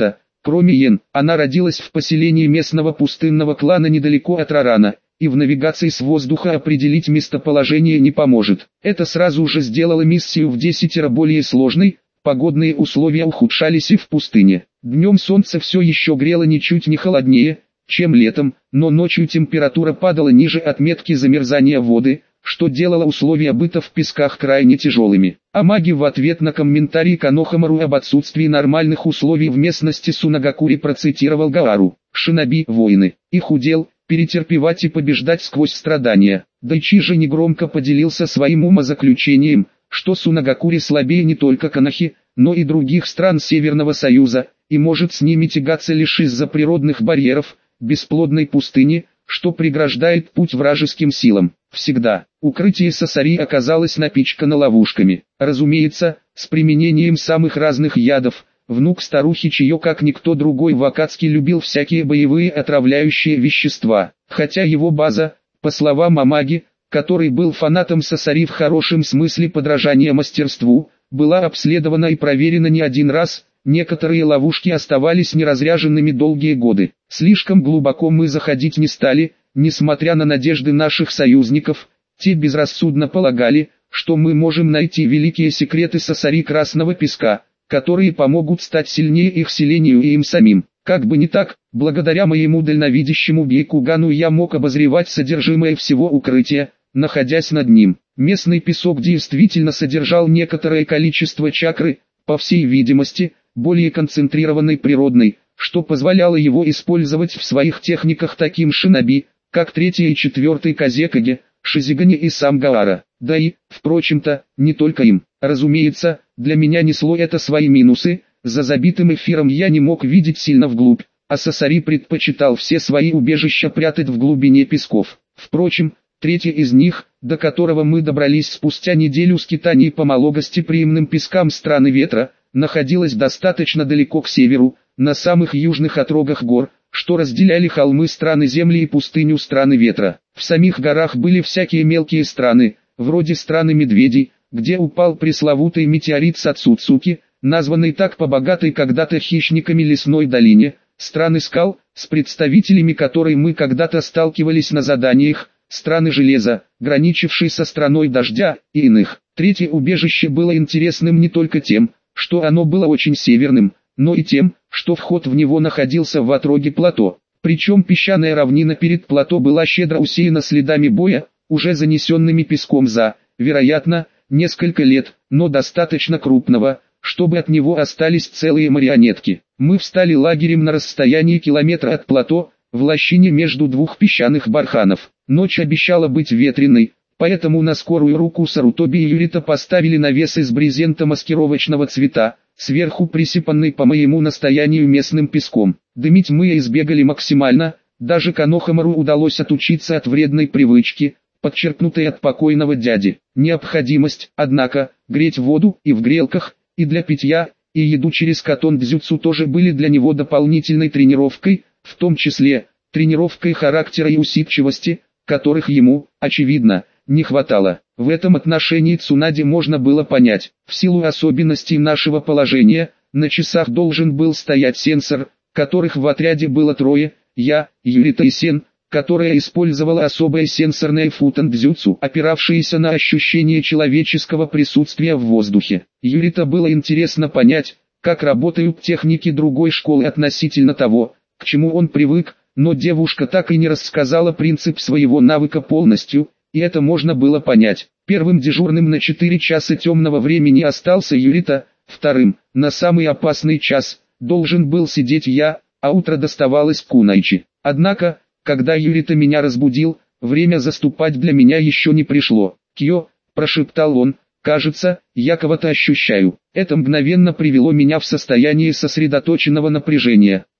Кроме Йен, она родилась в поселении местного пустынного клана недалеко от Рарана, и в навигации с воздуха определить местоположение не поможет. Это сразу же сделало миссию в 10 раз более сложной, погодные условия ухудшались и в пустыне. Днем солнце все еще грело ничуть не холоднее, чем летом, но ночью температура падала ниже отметки замерзания воды, что делало условия быта в песках крайне тяжелыми. А маги в ответ на комментарий Конохамару об отсутствии нормальных условий в местности Сунагакури процитировал Гаару: «Шиноби, воины, их удел, перетерпевать и побеждать сквозь страдания». Дайчи же негромко поделился своим умозаключением, что Сунагакури слабее не только Конохи, но и других стран Северного Союза, и может с ними тягаться лишь из-за природных барьеров, бесплодной пустыни, что преграждает путь вражеским силам. Всегда укрытие Сасари оказалось напичкано ловушками. Разумеется, с применением самых разных ядов. Внук старухи Чио, как никто другой в Акатске, любил всякие боевые отравляющие вещества. Хотя его база, по словам Амаги, который был фанатом Сасари в хорошем смысле подражания мастерству, была обследована и проверена не один раз. Некоторые ловушки оставались неразряженными долгие годы. Слишком глубоко мы заходить не стали, несмотря на надежды наших союзников. Те безрассудно полагали, что мы можем найти великие секреты Сасари Красного Песка, которые помогут стать сильнее их селению и им самим. Как бы не так, благодаря моему дальновидящему Бейкугану я мог обозревать содержимое всего укрытия, находясь над ним. Местный песок действительно содержал некоторое количество чакры, по всей видимости, более концентрированной природной, что позволяло его использовать в своих техниках таким шиноби, как 3 и 4 Казекаге, Шизигане и сам Гаара. Да и, впрочем-то, не только им. Разумеется, для меня несло это свои минусы, за забитым эфиром я не мог видеть сильно вглубь, а Сасари предпочитал все свои убежища прятать в глубине песков. Впрочем, 3 из них, до которого мы добрались спустя неделю скитаний по малогостеприимным пескам страны ветра, находилась достаточно далеко к северу, на самых южных отрогах гор, что разделяли холмы страны земли и пустыню страны ветра. В самих горах были всякие мелкие страны, вроде страны медведей, где упал пресловутый метеорит Сацуцуки, названный так по богатой когда-то хищниками лесной долине, страны скал, с представителями которой мы когда-то сталкивались на заданиях, страны железа, граничившей со страной дождя, и иных. 3 убежище было интересным не только тем, что оно было очень северным, но и тем, что вход в него находился в отроге плато. Причем песчаная равнина перед плато была щедро усеяна следами боя, уже занесенными песком за, вероятно, несколько лет, но достаточно крупного, чтобы от него остались целые марионетки. Мы встали лагерем на расстоянии километра от плато, в лощине между двух песчаных барханов. Ночь обещала быть ветреной, поэтому на скорую руку Сарутоби и Юрита поставили навес из брезента маскировочного цвета, сверху присыпанный по моему настоянию местным песком. Дымить мы избегали максимально, даже Конохамару удалось отучиться от вредной привычки, подчеркнутой от покойного дяди. Необходимость, однако, греть воду и в грелках, и для питья, и еду через катон-дзюцу тоже были для него дополнительной тренировкой, в том числе, тренировкой характера и усидчивости, которых ему, очевидно, не хватало. В этом отношении Цунаде можно было понять. В силу особенностей нашего положения, на часах должен был стоять сенсор, которых в отряде было 3, я, Юрита и Сен, которая использовала особое сенсорное футан-дзюцу, опиравшееся на ощущение человеческого присутствия в воздухе. Юрита было интересно понять, как работают техники другой школы относительно того, к чему он привык, но девушка так и не рассказала принцип своего навыка полностью, и это можно было понять. Первым дежурным на 4 часа темного времени остался Юрита, вторым, на самый опасный час, должен был сидеть я, а утро доставалось Кунайчи. Однако, когда Юрита меня разбудил, время заступать для меня еще не пришло. «Кьё», – прошептал он, – «кажется, я кого-то ощущаю». Это мгновенно привело меня в состояние сосредоточенного напряжения.